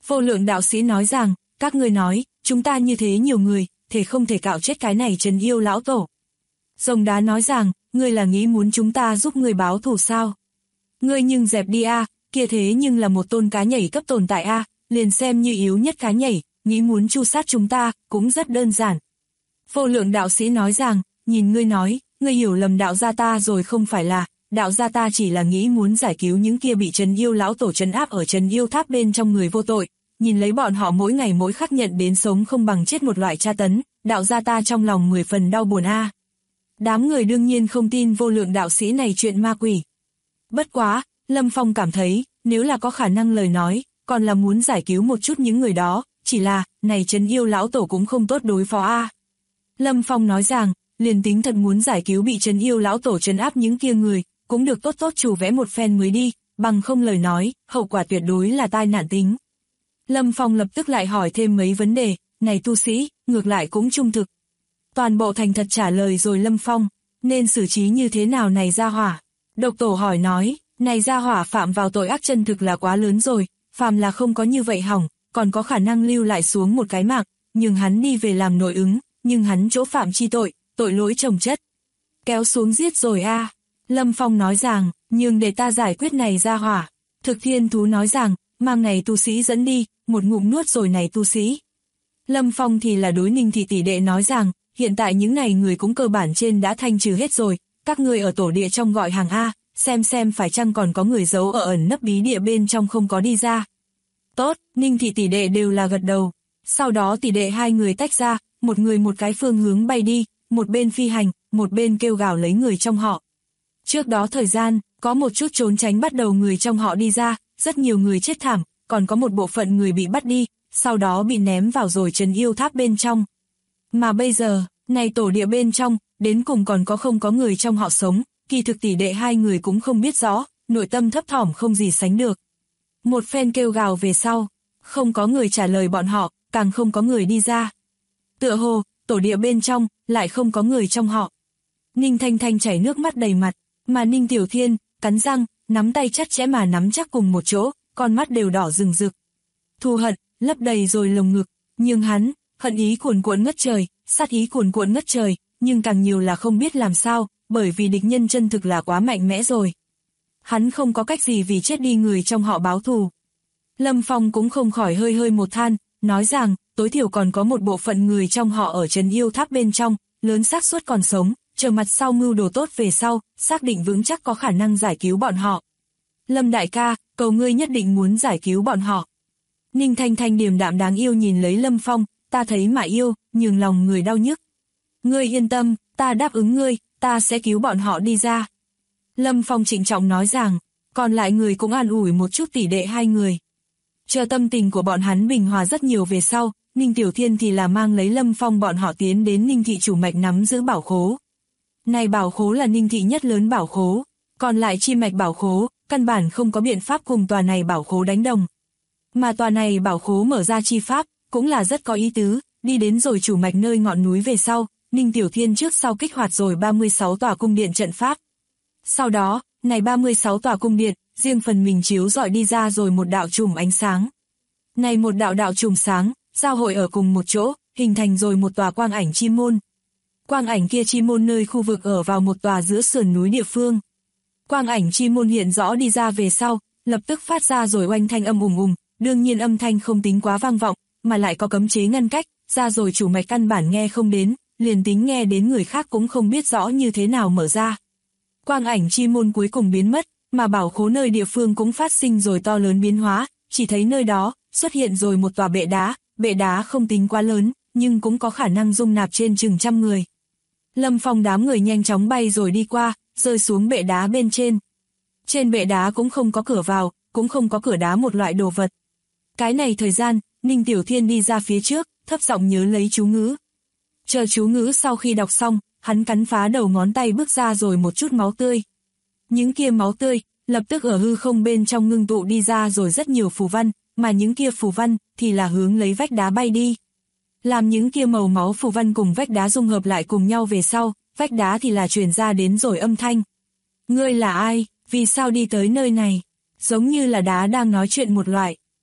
Vô lượng đạo sĩ nói rằng, các ngươi nói, chúng ta như thế nhiều người, thể không thể cạo chết cái này trấn yêu lão tổ. Rồng đá nói rằng, ngươi là nghĩ muốn chúng ta giúp ngươi báo thù sao? Ngươi nhưng dẹp đi a, kia thế nhưng là một tôn cá nhảy cấp tồn tại a, liền xem như yếu nhất cá nhảy, nghĩ muốn tru sát chúng ta, cũng rất đơn giản. Vô lượng đạo sĩ nói rằng, nhìn ngươi nói, ngươi hiểu lầm đạo gia ta rồi không phải là, đạo gia ta chỉ là nghĩ muốn giải cứu những kia bị trấn yêu lão tổ trấn áp ở trấn yêu tháp bên trong người vô tội, nhìn lấy bọn họ mỗi ngày mỗi khắc nhận đến sống không bằng chết một loại tra tấn, đạo gia ta trong lòng 10 phần đau buồn a. Đám người đương nhiên không tin vô lượng đạo sĩ này chuyện ma quỷ. Bất quá, Lâm Phong cảm thấy, nếu là có khả năng lời nói, còn là muốn giải cứu một chút những người đó, chỉ là, này trấn yêu lão tổ cũng không tốt đối phó a. Lâm Phong nói rằng, liền tính thật muốn giải cứu bị trấn yêu lão tổ trấn áp những kia người, cũng được tốt tốt chủ vẽ một phen mới đi, bằng không lời nói, hậu quả tuyệt đối là tai nạn tính. Lâm Phong lập tức lại hỏi thêm mấy vấn đề, này tu sĩ, ngược lại cũng trung thực. Toàn bộ thành thật trả lời rồi Lâm Phong, nên xử trí như thế nào này gia hỏa. Độc tổ hỏi nói, này gia hỏa phạm vào tội ác chân thực là quá lớn rồi, phàm là không có như vậy hỏng, còn có khả năng lưu lại xuống một cái mạng, nhưng hắn đi về làm nội ứng, nhưng hắn chỗ phạm chi tội, tội lỗi chồng chất. Kéo xuống giết rồi a. Lâm Phong nói rằng, nhưng để ta giải quyết này gia hỏa. Thực Thiên Thú nói rằng, mang này tu sĩ dẫn đi, một ngụm nuốt rồi này tu sĩ. Lâm Phong thì là đối Ninh thị tỷ đệ nói rằng, hiện tại những này người cũng cơ bản trên đã thanh trừ hết rồi, các người ở tổ địa trong gọi hàng A, xem phải chăng còn có người giấu ở ẩn nấp bí địa bên trong không có đi ra. Tốt, Ninh thị tỷ đệ đều là gật đầu. Sau đó tỷ đệ hai người tách ra, một người một cái phương hướng bay đi, một bên phi hành, một bên kêu gào lấy người trong họ. Trước đó thời gian, có một chút trốn tránh bắt đầu người trong họ đi ra, rất nhiều người chết thảm, còn có một bộ phận người bị bắt đi, sau đó bị ném vào rồi trấn yêu tháp bên trong. Mà bây giờ, này tổ địa bên trong, đến cùng còn có không có người trong họ sống, kỳ thực tỷ đệ hai người cũng không biết rõ, nội tâm thấp thỏm không gì sánh được. Một phen kêu gào về sau, không có người trả lời bọn họ, càng không có người đi ra. Tựa hồ, tổ địa bên trong, lại không có người trong họ. Ninh Thanh Thanh chảy nước mắt đầy mặt, mà Ninh Tiểu Thiên, cắn răng, nắm tay chặt chẽ mà nắm chắc cùng một chỗ, con mắt đều đỏ rừng rực. Thù hận, lấp đầy rồi lồng ngực, nhưng hắn, hận ý cuồn cuộn ngất trời, sát ý cuồn cuộn ngất trời, nhưng càng nhiều là không biết làm sao, bởi vì địch nhân chân thực là quá mạnh mẽ rồi. Hắn không có cách gì vì chết đi người trong họ báo thù. Lâm Phong cũng không khỏi hơi một than, nói rằng, tối thiểu còn có một bộ phận người trong họ ở trấn yêu tháp bên trong, lớn xác suất còn sống, chờ mặt sau mưu đồ tốt về sau, xác định vững chắc có khả năng giải cứu bọn họ. Lâm đại ca, cầu ngươi nhất định muốn giải cứu bọn họ. Ninh Thanh Thanh điềm đạm đáng yêu nhìn lấy Lâm Phong, ta thấy mà yêu, nhường lòng người đau nhức. Ngươi yên tâm, ta đáp ứng ngươi, ta sẽ cứu bọn họ đi ra. Lâm Phong trịnh trọng nói rằng, còn lại người cũng an ủi một chút tỷ đệ hai người. Chờ tâm tình của bọn hắn bình hòa rất nhiều về sau, Ninh Tiểu Thiên thì là mang lấy Lâm Phong bọn họ tiến đến Ninh thị chủ mạch nắm giữ bảo khố. Này bảo khố là Ninh thị nhất lớn bảo khố, còn lại chi mạch bảo khố, căn bản không có biện pháp cùng tòa này bảo khố đánh đồng. Mà tòa này bảo khố mở ra chi pháp, cũng là rất có ý tứ, đi đến rồi chủ mạch nơi ngọn núi về sau, Ninh Tiểu Thiên trước sau kích hoạt rồi 36 tòa cung điện trận pháp. Sau đó, này 36 tòa cung điện, riêng phần mình chiếu rọi đi ra rồi một đạo chùm ánh sáng. Này một đạo chùm sáng, giao hội ở cùng một chỗ, hình thành rồi một tòa quang ảnh chi môn. Quang ảnh kia chi môn nơi khu vực ở vào một tòa giữa sườn núi địa phương. Quang ảnh chi môn hiện rõ đi ra về sau, lập tức phát ra rồi oanh thanh âm ùng ùng, đương nhiên âm thanh không tính quá vang vọng, mà lại có cấm chế ngăn cách, ra rồi chủ mạch căn bản nghe không đến, liền tính nghe đến người khác cũng không biết rõ như thế nào mở ra. Quang ảnh chi môn cuối cùng biến mất, mà bảo khố nơi địa phương cũng phát sinh rồi to lớn biến hóa, chỉ thấy nơi đó xuất hiện rồi một tòa bệ đá không tính quá lớn, nhưng cũng có khả năng dung nạp trên chừng trăm người. Lâm Phong đám người nhanh chóng bay rồi đi qua, rơi xuống bệ đá bên trên. Trên bệ đá cũng không có cửa vào, cũng không có cửa đá một loại đồ vật. Cái này thời gian, Ninh Tiểu Thiên đi ra phía trước, thấp giọng nhớ lấy chú ngữ. Chờ chú ngữ sau khi đọc xong, hắn cắn phá đầu ngón tay bước ra rồi một chút máu tươi. Những kia máu tươi, lập tức ở hư không bên trong ngưng tụ đi ra rồi rất nhiều phù văn, mà những kia phù văn thì là hướng lấy vách đá bay đi. Làm những kia màu máu phù văn cùng vách đá dung hợp lại cùng nhau về sau, vách đá thì là truyền ra đến rồi âm thanh. Ngươi là ai, vì sao đi tới nơi này? Giống như là đá đang nói chuyện một loại.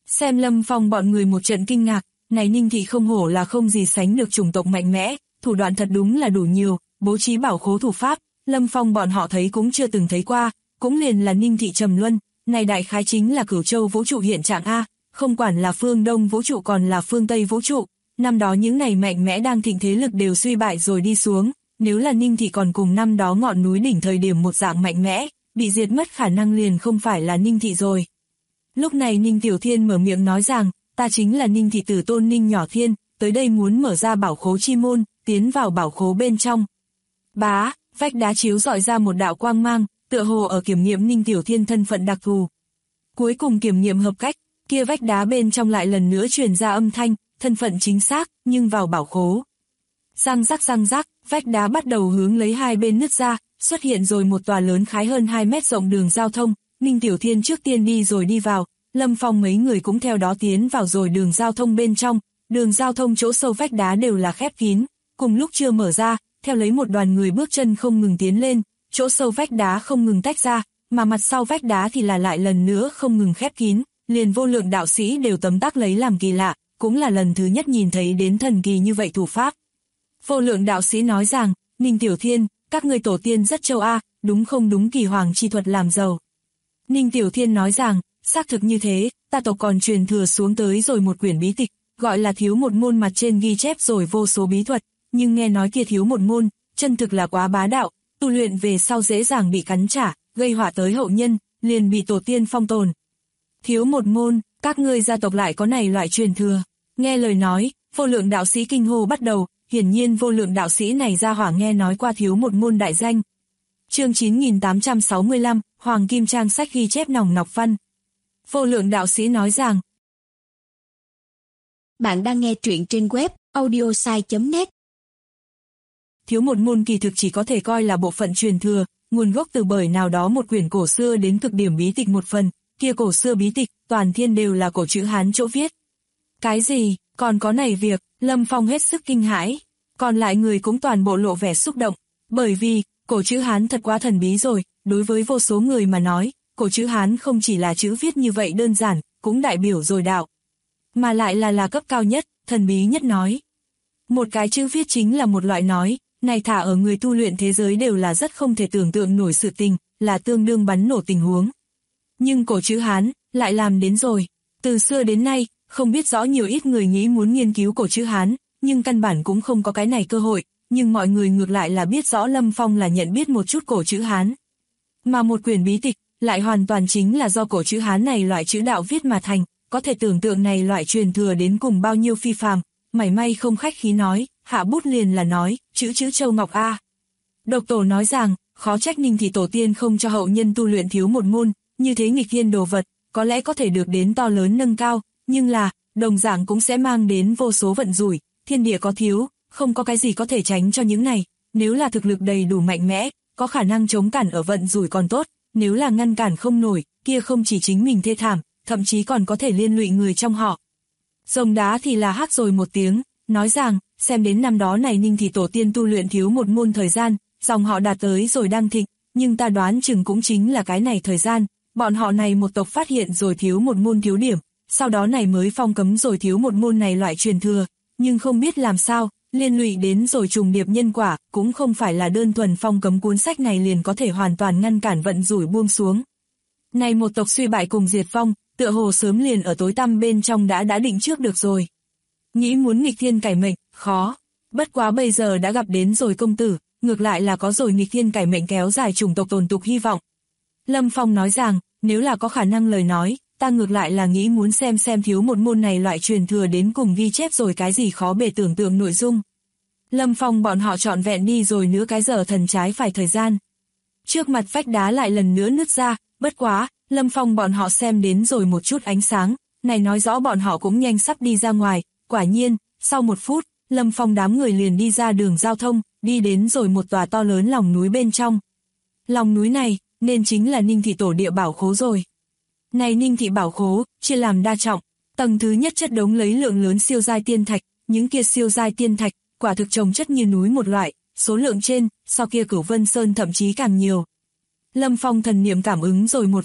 Xem Lâm Phong bọn người một trận kinh ngạc, này Ninh thị không hổ là không gì sánh được chủng tộc mạnh mẽ, thủ đoạn thật đúng là đủ nhiều, bố trí bảo khố thủ pháp, Lâm Phong bọn họ thấy cũng chưa từng thấy qua, cũng liền là Ninh thị trầm luân, này đại khái chính là Cửu Châu vũ trụ hiện trạng A, không quản là phương Đông vũ trụ còn là phương Tây vũ trụ, năm đó những này mạnh mẽ đang thịnh thế lực đều suy bại rồi đi xuống, nếu là Ninh thị còn cùng năm đó ngọn núi đỉnh thời điểm một dạng mạnh mẽ, bị diệt mất khả năng liền không phải là Ninh thị rồi. Lúc này Ninh Tiểu Thiên mở miệng nói rằng, ta chính là Ninh thị tử tôn Ninh Nhỏ Thiên, tới đây muốn mở ra bảo khố chi môn, tiến vào bảo khố bên trong. Bá, vách đá chiếu rọi ra một đạo quang mang, tựa hồ ở kiểm nghiệm Ninh Tiểu Thiên thân phận đặc thù. Cuối cùng kiểm nghiệm hợp cách, kia vách đá bên trong lại lần nữa truyền ra âm thanh, thân phận chính xác, nhưng vào bảo khố. Răng rắc, vách đá bắt đầu hướng lấy hai bên nứt ra, xuất hiện rồi một tòa lớn khái hơn 2 mét rộng đường giao thông, Ninh Tiểu Thiên trước tiên đi rồi đi vào, Lâm Phong mấy người cũng theo đó tiến vào rồi đường giao thông bên trong, đường giao thông chỗ sâu vách đá đều là khép kín, cùng lúc chưa mở ra, theo lấy một đoàn người bước chân không ngừng tiến lên, chỗ sâu vách đá không ngừng tách ra, mà mặt sau vách đá thì là lại lần nữa không ngừng khép kín, liền vô lượng đạo sĩ đều tấm tắc lấy làm kỳ lạ, cũng là lần thứ nhất nhìn thấy đến thần kỳ như vậy thủ pháp. Vô lượng đạo sĩ nói rằng, Ninh Tiểu Thiên, các ngươi tổ tiên rất châu A, đúng không đúng kỳ hoàng chi thuật làm giàu. Ninh Tiểu Thiên nói rằng, xác thực như thế, ta tộc còn truyền thừa xuống tới rồi một quyển bí tịch, gọi là thiếu một môn mặt trên ghi chép rồi vô số bí thuật, nhưng nghe nói kia thiếu một môn, chân thực là quá bá đạo, tu luyện về sau dễ dàng bị cắn trả, gây họa tới hậu nhân, liền bị tổ tiên phong tồn. Thiếu một môn, các ngươi gia tộc lại có này loại truyền thừa. Nghe lời nói, vô lượng đạo sĩ kinh hô bắt đầu, hiển nhiên vô lượng đạo sĩ này ra hỏa nghe nói qua thiếu một môn đại danh. Chương 9865, Hoàng Kim Trang sách ghi chép nòng nọc văn. Vô lượng đạo sĩ nói rằng, bạn đang nghe truyện trên web audiosai.net. Thiếu một môn kỳ thực chỉ có thể coi là bộ phận truyền thừa, nguồn gốc từ bởi nào đó một quyển cổ xưa đến cực điểm bí tịch một phần, kia cổ xưa bí tịch, toàn thiên đều là cổ chữ Hán chỗ viết. Cái gì, còn có này việc, Lâm Phong hết sức kinh hãi, còn lại người cũng toàn bộ lộ vẻ xúc động, bởi vì, cổ chữ Hán thật quá thần bí rồi, đối với vô số người mà nói, cổ chữ Hán không chỉ là chữ viết như vậy đơn giản, cũng đại biểu rồi đạo, mà lại là cấp cao nhất, thần bí nhất nói. Một cái chữ viết chính là một loại nói, này thả ở người tu luyện thế giới đều là rất không thể tưởng tượng nổi sự tình, là tương đương bắn nổ tình huống. Nhưng cổ chữ Hán, lại làm đến rồi. Từ xưa đến nay, không biết rõ nhiều ít người nghĩ muốn nghiên cứu cổ chữ Hán, nhưng căn bản cũng không có cái này cơ hội, nhưng mọi người ngược lại là biết rõ Lâm Phong là nhận biết một chút cổ chữ Hán. Mà một quyển bí tịch, lại hoàn toàn chính là do cổ chữ Hán này loại chữ đạo viết mà thành, có thể tưởng tượng này loại truyền thừa đến cùng bao nhiêu phi phàm, mảy may không khách khí nói, hạ bút liền là nói, chữ Châu Ngọc A. Độc tổ nói rằng, khó trách Ninh thị tổ tiên không cho hậu nhân tu luyện thiếu một môn, như thế nghịch thiên đồ vật, có lẽ có thể được đến to lớn nâng cao, nhưng là, đồng dạng cũng sẽ mang đến vô số vận rủi, thiên địa có thiếu, không có cái gì có thể tránh cho những này, nếu là thực lực đầy đủ mạnh mẽ, có khả năng chống cản ở vận rủi còn tốt, nếu là ngăn cản không nổi, kia không chỉ chính mình thê thảm, thậm chí còn có thể liên lụy người trong họ. Rồng đá thì là hát rồi một tiếng, nói rằng, xem đến năm đó này Ninh thị tổ tiên tu luyện thiếu một môn thời gian, dòng họ đạt tới rồi đang thịnh, nhưng ta đoán chừng cũng chính là cái này thời gian, bọn họ này một tộc phát hiện rồi thiếu một môn thiếu điểm, sau đó này mới phong cấm rồi thiếu một môn này loại truyền thừa, nhưng không biết làm sao, liên lụy đến rồi trùng điệp nhân quả, cũng không phải là đơn thuần phong cấm cuốn sách này liền có thể hoàn toàn ngăn cản vận rủi buông xuống. Này một tộc suy bại cùng diệt vong, tựa hồ sớm liền ở tối tăm bên trong đã định trước được rồi. Nghĩ muốn nghịch thiên cải mệnh, khó. Bất quá bây giờ đã gặp đến rồi công tử, ngược lại là có rồi nghịch thiên cải mệnh kéo dài chủng tộc tồn tục hy vọng. Lâm Phong nói rằng, nếu là có khả năng lời nói, ta ngược lại là nghĩ muốn xem thiếu một môn này loại truyền thừa đến cùng ghi chép rồi cái gì khó bề tưởng tượng nội dung. Lâm Phong bọn họ trọn vẹn đi rồi nửa cái giờ thần trái phải thời gian. Trước mặt vách đá lại lần nữa nứt ra, bất quá, Lâm Phong bọn họ xem đến rồi một chút ánh sáng, này nói rõ bọn họ cũng nhanh sắp đi ra ngoài, quả nhiên, sau một phút, Lâm Phong đám người liền đi ra đường giao thông, đi đến rồi một tòa to lớn lòng núi bên trong. Lòng núi này, nên chính là Ninh thị tổ địa bảo khố rồi. Này Ninh thị bảo khố, chia làm đa trọng, tầng thứ nhất chất đống lấy lượng lớn siêu giai tiên thạch, những kia siêu giai tiên thạch, quả thực trồng chất như núi một loại, số lượng trên, so kia Cửu Vân Sơn thậm chí càng nhiều. Lâm Phong thần niệm cảm ứng rồi một phen,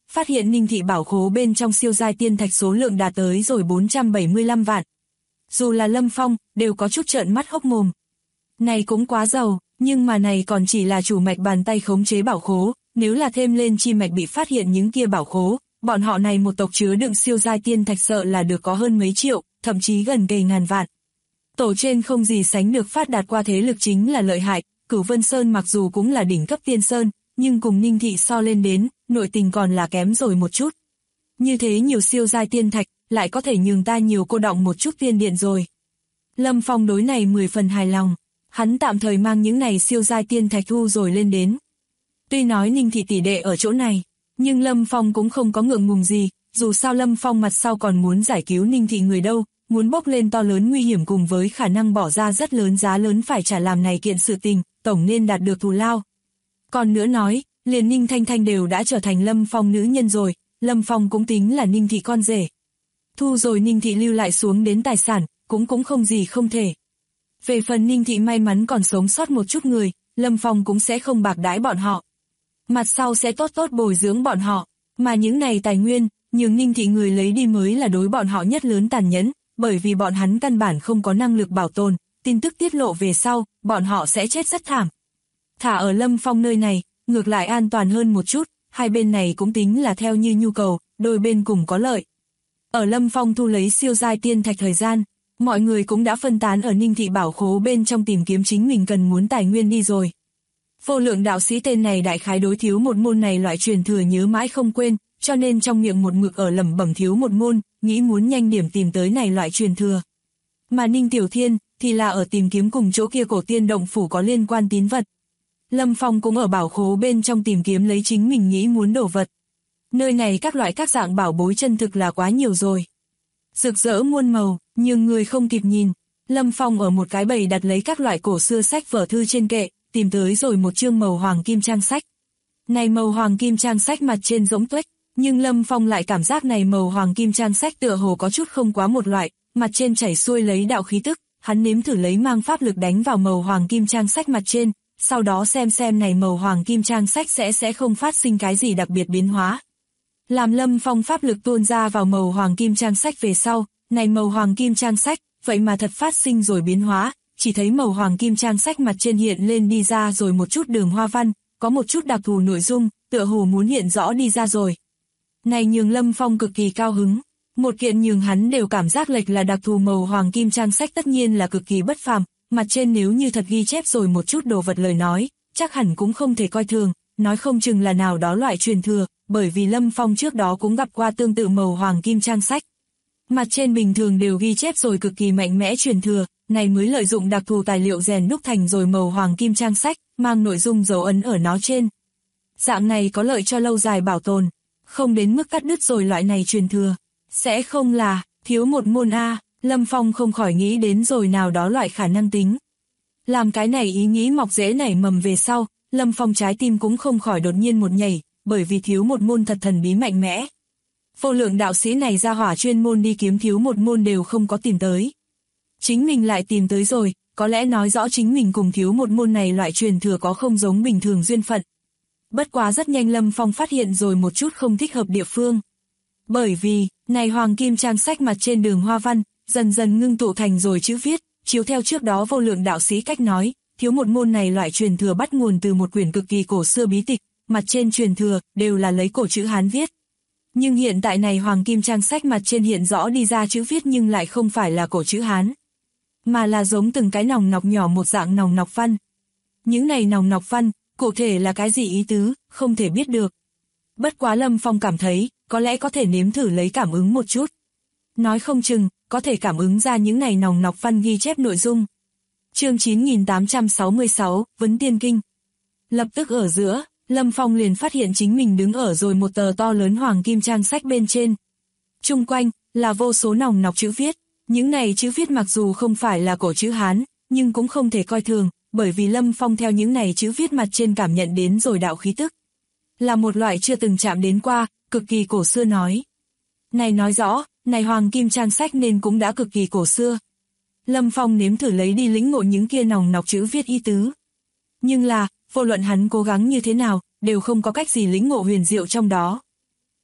phát hiện Ninh thị bảo khố bên trong siêu giai tiên thạch số lượng đạt tới rồi 475 vạn. Dù là Lâm Phong, đều có chút trợn mắt hốc mồm. Này cũng quá giàu, nhưng mà này còn chỉ là chủ mạch bàn tay khống chế bảo khố, nếu là thêm lên chi mạch bị phát hiện những kia bảo khố, bọn họ này một tộc chứa đựng siêu giai tiên thạch sợ là được có hơn mấy triệu, thậm chí gần kề ngàn vạn. Tổ trên không gì sánh được phát đạt qua thế lực chính là lợi hại, Cửu Vân Sơn mặc dù cũng là đỉnh cấp tiên sơn, nhưng cùng Ninh thị so lên đến, nội tình còn là kém rồi một chút. Như thế nhiều siêu giai tiên thạch, lại có thể nhường ta nhiều cô đọng một chút tiên điện rồi. Lâm Phong đối này 10 phần hài lòng, hắn tạm thời mang những này siêu giai tiên thạch thu rồi lên đến. Tuy nói Ninh thị tỷ đệ ở chỗ này, nhưng Lâm Phong cũng không có ngượng ngùng gì, dù sao Lâm Phong mặt sau còn muốn giải cứu Ninh thị người đâu, muốn bốc lên to lớn nguy hiểm cùng với khả năng bỏ ra rất lớn giá lớn phải trả làm này kiện sự tình, tổng nên đạt được thù lao. Còn nữa nói, liền Ninh Thanh Thanh đều đã trở thành Lâm Phong nữ nhân rồi, Lâm Phong cũng tính là Ninh thị con rể. Thu rồi Ninh thị lưu lại xuống đến tài sản, cũng không gì không thể. Về phần Ninh thị may mắn còn sống sót một chút người, Lâm Phong cũng sẽ không bạc đãi bọn họ. Mặt sau sẽ tốt tốt bồi dưỡng bọn họ, mà những này tài nguyên, nhường Ninh thị người lấy đi mới là đối bọn họ nhất lớn tàn nhẫn, bởi vì bọn hắn căn bản không có năng lực bảo tồn, tin tức tiết lộ về sau, bọn họ sẽ chết rất thảm. Thả ở Lâm Phong nơi này, ngược lại an toàn hơn một chút, hai bên này cũng tính là theo như nhu cầu, đôi bên cùng có lợi. Ở Lâm Phong thu lấy siêu giai tiên thạch thời gian, mọi người cũng đã phân tán ở Ninh thị bảo khố bên trong tìm kiếm chính mình cần muốn tài nguyên đi rồi. Vô Lượng đạo sĩ tên này đại khái đối thiếu một môn này loại truyền thừa nhớ mãi không quên, cho nên trong miệng một mực ở lẩm bẩm thiếu một môn, nghĩ muốn nhanh điểm tìm tới này loại truyền thừa. Mà Ninh Tiểu Thiên thì là ở tìm kiếm cùng chỗ kia cổ tiên động phủ có liên quan tín vật. Lâm Phong cũng ở bảo khố bên trong tìm kiếm lấy chính mình nghĩ muốn đồ vật. Nơi này các loại các dạng bảo bối chân thực là quá nhiều rồi. Rực rỡ muôn màu, nhưng người không kịp nhìn. Lâm Phong ở một cái bầy đặt lấy các loại cổ xưa sách vở thư trên kệ, tìm tới rồi một chương màu hoàng kim trang sách. Này màu hoàng kim trang sách mặt trên rỗng tuếch, nhưng Lâm Phong lại cảm giác này màu hoàng kim trang sách tựa hồ có chút không quá một loại, mặt trên chảy xuôi lấy đạo khí tức, hắn nếm thử lấy mang pháp lực đánh vào màu hoàng kim trang sách mặt trên, sau đó xem này màu hoàng kim trang sách sẽ không phát sinh cái gì đặc biệt biến hóa. Làm Lâm Phong pháp lực tuôn ra vào màu hoàng kim trang sách về sau, này màu hoàng kim trang sách, vậy mà thật phát sinh rồi biến hóa, chỉ thấy màu hoàng kim trang sách mặt trên hiện lên đi ra rồi một chút đường hoa văn, có một chút đặc thù nội dung, tựa hồ muốn hiện rõ đi ra rồi. Này nhường Lâm Phong cực kỳ cao hứng, một kiện nhường hắn đều cảm giác lệch là đặc thù màu hoàng kim trang sách tất nhiên là cực kỳ bất phàm, mặt trên nếu như thật ghi chép rồi một chút đồ vật lời nói, chắc hẳn cũng không thể coi thường, nói không chừng là nào đó loại truyền thừa, bởi vì Lâm Phong trước đó cũng gặp qua tương tự màu hoàng kim trang sách. Mặt trên bình thường đều ghi chép rồi cực kỳ mạnh mẽ truyền thừa, này mới lợi dụng đặc thù tài liệu rèn đúc thành rồi màu hoàng kim trang sách, mang nội dung dấu ấn ở nó trên. Dạng này có lợi cho lâu dài bảo tồn, không đến mức cắt đứt rồi loại này truyền thừa. Sẽ không là, thiếu một môn A, Lâm Phong không khỏi nghĩ đến rồi nào đó loại khả năng tính. Làm cái này ý nghĩ mọc rễ nảy mầm về sau, Lâm Phong trái tim cũng không khỏi đột nhiên một nhảy, bởi vì thiếu một môn thật thần bí mạnh mẽ. Vô Lượng đạo sĩ này ra hỏa chuyên môn đi kiếm thiếu một môn đều không có tìm tới. Chính mình lại tìm tới rồi, có lẽ nói rõ chính mình cùng thiếu một môn này loại truyền thừa có không giống bình thường duyên phận. Bất quá rất nhanh Lâm Phong phát hiện rồi một chút không thích hợp địa phương. Bởi vì, này hoàng kim trang sách mặt trên đường hoa văn, dần dần ngưng tụ thành rồi chữ viết, chiếu theo trước đó Vô Lượng đạo sĩ cách nói, thiếu một môn này loại truyền thừa bắt nguồn từ một quyển cực kỳ cổ xưa bí tịch, mặt trên truyền thừa đều là lấy cổ chữ Hán viết. Nhưng hiện tại này hoàng kim trang sách mặt trên hiện rõ đi ra chữ viết nhưng lại không phải là cổ chữ Hán, mà là giống từng cái nòng nọc nhỏ một dạng nòng nọc văn. Những này nòng nọc văn, cụ thể là cái gì ý tứ, không thể biết được. Bất quá Lâm Phong cảm thấy, có lẽ có thể nếm thử lấy cảm ứng một chút. Nói không chừng, có thể cảm ứng ra những này nòng nọc văn ghi chép nội dung. Chương 9866, Vấn Tiên Kinh. Lập tức ở giữa, Lâm Phong liền phát hiện chính mình đứng ở rồi một tờ to lớn hoàng kim trang sách bên trên. Chung quanh, là vô số nòng nọc chữ viết. Những này chữ viết mặc dù không phải là cổ chữ Hán, nhưng cũng không thể coi thường, bởi vì Lâm Phong theo những này chữ viết mặt trên cảm nhận đến rồi đạo khí tức. Là một loại chưa từng chạm đến qua, cực kỳ cổ xưa nói. Này nói rõ, này hoàng kim trang sách nên cũng đã cực kỳ cổ xưa. Lâm Phong nếm thử lấy đi lĩnh ngộ những kia nòng nọc chữ viết ý tứ. Nhưng là, vô luận hắn cố gắng như thế nào, đều không có cách gì lĩnh ngộ huyền diệu trong đó.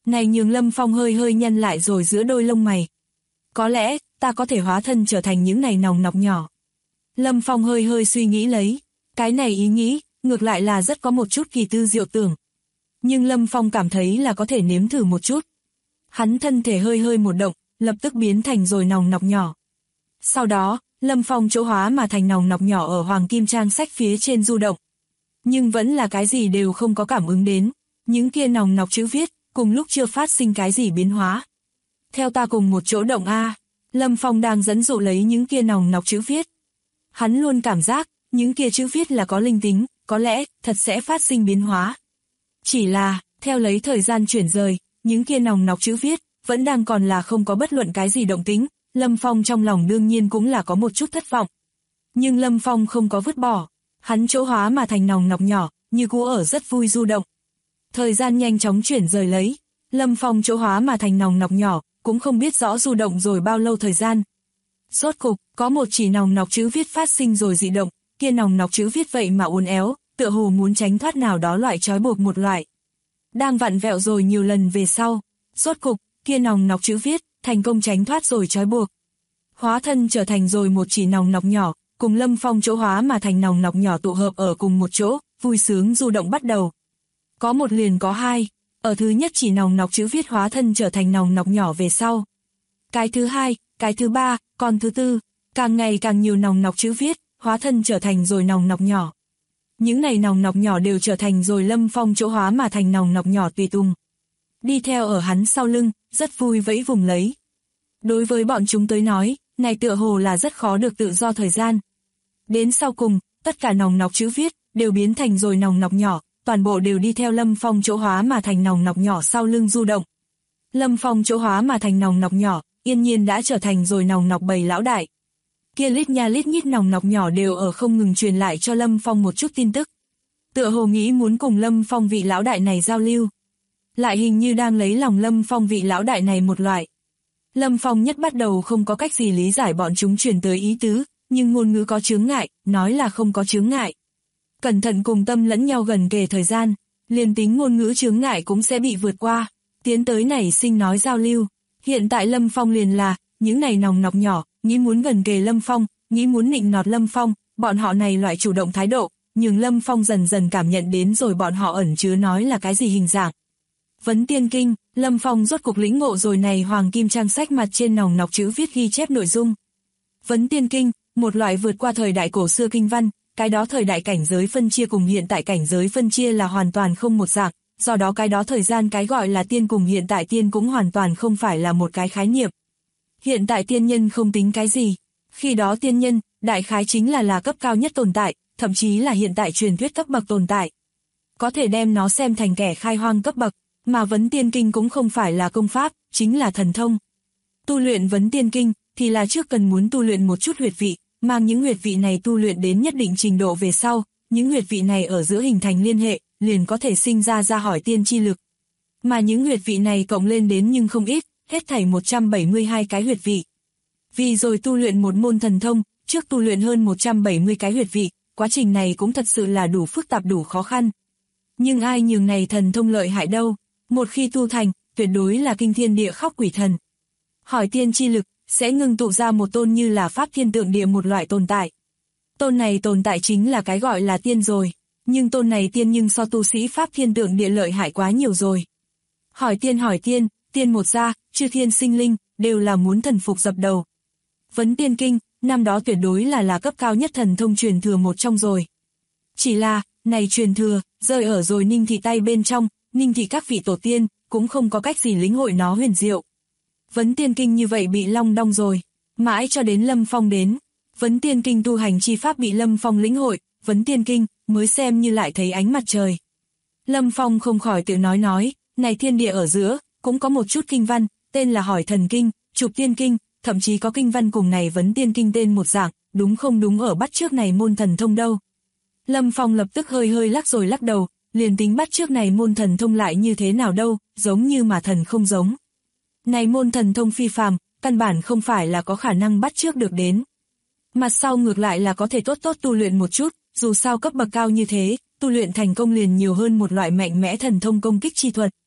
Này nhường Lâm Phong hơi hơi nhăn lại rồi giữa đôi lông mày. Có lẽ, ta có thể hóa thân trở thành những này nòng nọc nhỏ. Lâm Phong hơi hơi suy nghĩ lấy. Cái này ý nghĩ, ngược lại là rất có một chút kỳ tư diệu tưởng. Nhưng Lâm Phong cảm thấy là có thể nếm thử một chút. Hắn thân thể hơi hơi một động, lập tức biến thành rồi nòng nọc nhỏ. Sau đó, Lâm Phong chỗ hóa mà thành nòng nọc nhỏ ở hoàng kim trang sách phía trên du động. Nhưng vẫn là cái gì đều không có cảm ứng đến. Những kia nòng nọc chữ viết, cùng lúc chưa phát sinh cái gì biến hóa. Theo ta cùng một chỗ động A, Lâm Phong đang dẫn dụ lấy những kia nòng nọc chữ viết. Hắn luôn cảm giác, những kia chữ viết là có linh tính, có lẽ, thật sẽ phát sinh biến hóa. Chỉ là, theo lấy thời gian chuyển rời, những kia nòng nọc chữ viết, vẫn đang còn là không có bất luận cái gì động tĩnh, Lâm Phong trong lòng đương nhiên cũng là có một chút thất vọng. Nhưng Lâm Phong không có vứt bỏ, hắn chỗ hóa mà thành nòng nọc nhỏ, như cũ ở rất vui du động. Thời gian nhanh chóng chuyển rời lấy, Lâm Phong chỗ hóa mà thành nòng nọc nhỏ, cũng không biết rõ du động rồi bao lâu thời gian. Rốt cục, có một chỉ nòng nọc chữ viết phát sinh rồi dị động, kia nòng nọc chữ viết vậy mà uốn éo, tựa hồ muốn tránh thoát nào đó loại trói buộc một loại. Đang vặn vẹo rồi nhiều lần về sau, rốt cục, kia nòng nọc chữ viết, thành công tránh thoát rồi trói buộc. Hóa thân trở thành rồi một chỉ nòng nọc nhỏ, cùng Lâm Phong chỗ hóa mà thành nòng nọc nhỏ tụ hợp ở cùng một chỗ, vui sướng du động bắt đầu. Có một liền có hai, ở thứ nhất chỉ nòng nọc chữ viết hóa thân trở thành nòng nọc nhỏ về sau. Cái thứ hai, cái thứ ba, còn thứ tư, càng ngày càng nhiều nòng nọc chữ viết, hóa thân trở thành rồi nòng nọc nhỏ. Những này nòng nọc nhỏ đều trở thành rồi Lâm Phong chỗ hóa mà thành nòng nọc nhỏ tùy tùng. Đi theo ở hắn sau lưng, rất vui vẫy vùng lấy. Đối với bọn chúng tới nói, này tựa hồ là rất khó được tự do thời gian. Đến sau cùng, tất cả nòng nọc chữ viết, đều biến thành rồi nòng nọc nhỏ, toàn bộ đều đi theo Lâm Phong chỗ hóa mà thành nòng nọc nhỏ sau lưng du động. Lâm Phong chỗ hóa mà thành nòng nọc nhỏ, yên nhiên đã trở thành rồi nòng nọc bầy lão đại. Kia lít nha lít nhít nòng nọc nhỏ đều ở không ngừng truyền lại cho Lâm Phong một chút tin tức. Tựa hồ nghĩ muốn cùng Lâm Phong vị lão đại này giao lưu. Lại hình như đang lấy lòng Lâm Phong vị lão đại này một loại. Lâm Phong nhất bắt đầu không có cách gì lý giải bọn chúng truyền tới ý tứ, nhưng ngôn ngữ có chướng ngại, nói là không có chướng ngại. Cẩn thận cùng tâm lẫn nhau gần kề thời gian, liền tính ngôn ngữ chướng ngại cũng sẽ bị vượt qua, tiến tới nảy sinh nói giao lưu. Hiện tại Lâm Phong liền là, những này nòng nọc nhỏ, nghĩ muốn gần kề Lâm Phong, nghĩ muốn nịnh nọt Lâm Phong, bọn họ này loại chủ động thái độ, nhưng Lâm Phong dần dần cảm nhận đến rồi bọn họ ẩn chứa nói là cái gì hình dạng. Vấn tiên kinh, Lâm Phong rốt cuộc lĩnh ngộ rồi này hoàng kim trang sách mặt trên nòng nọc chữ viết ghi chép nội dung. Vấn tiên kinh, một loại vượt qua thời đại cổ xưa kinh văn, cái đó thời đại cảnh giới phân chia cùng hiện tại cảnh giới phân chia là hoàn toàn không một dạng, do đó cái đó thời gian cái gọi là tiên cùng hiện tại tiên cũng hoàn toàn không phải là một cái khái niệm. Hiện tại tiên nhân không tính cái gì, khi đó tiên nhân, đại khái chính là cấp cao nhất tồn tại, thậm chí là hiện tại truyền thuyết cấp bậc tồn tại. Có thể đem nó xem thành kẻ khai hoang cấp bậc, mà vấn tiên kinh cũng không phải là công pháp, chính là thần thông. Tu luyện vấn tiên kinh, thì là trước cần muốn tu luyện một chút huyệt vị, mang những huyệt vị này tu luyện đến nhất định trình độ về sau, những huyệt vị này ở giữa hình thành liên hệ, liền có thể sinh ra hỏi tiên chi lực. Mà những huyệt vị này cộng lên đến nhưng không ít, hết thảy 172 cái huyệt vị. Vì rồi tu luyện một môn thần thông, trước tu luyện hơn 170 cái huyệt vị, quá trình này cũng thật sự là đủ phức tạp đủ khó khăn. Nhưng ai nhường này thần thông lợi hại đâu, một khi tu thành, tuyệt đối là kinh thiên địa khóc quỷ thần. Hỏi tiên chi lực, sẽ ngưng tụ ra một tôn như là pháp thiên tượng địa một loại tồn tại. Tôn này tồn tại chính là cái gọi là tiên rồi, nhưng tôn này tiên nhưng so tu sĩ pháp thiên tượng địa lợi hại quá nhiều rồi. Hỏi tiên, tiên một ra, chư thiên sinh linh, đều là muốn thần phục dập đầu. Vấn tiên kinh, năm đó tuyệt đối là cấp cao nhất thần thông truyền thừa một trong rồi. Chỉ là, này truyền thừa, rơi ở rồi Ninh Thị tay bên trong, Ninh Thị các vị tổ tiên, cũng không có cách gì lĩnh hội nó huyền diệu. Vấn tiên kinh như vậy bị long đong rồi, mãi cho đến Lâm Phong đến. Vấn tiên kinh tu hành chi pháp bị Lâm Phong lĩnh hội, vấn tiên kinh, mới xem như lại thấy ánh mặt trời. Lâm Phong không khỏi tự nói, này thiên địa ở giữa, cũng có một chút kinh văn, tên là hỏi thần kinh, chụp tiên kinh, thậm chí có kinh văn cùng này vấn tiên kinh tên một dạng, đúng không đúng ở bắt trước này môn thần thông đâu. Lâm Phong lập tức hơi hơi lắc rồi lắc đầu, liền tính bắt trước này môn thần thông lại như thế nào đâu, giống như mà thần không giống. Này môn thần thông phi phàm, căn bản không phải là có khả năng bắt trước được đến. Mặt sau ngược lại là có thể tốt tu luyện một chút, dù sao cấp bậc cao như thế, tu luyện thành công liền nhiều hơn một loại mạnh mẽ thần thông công kích chi thuật.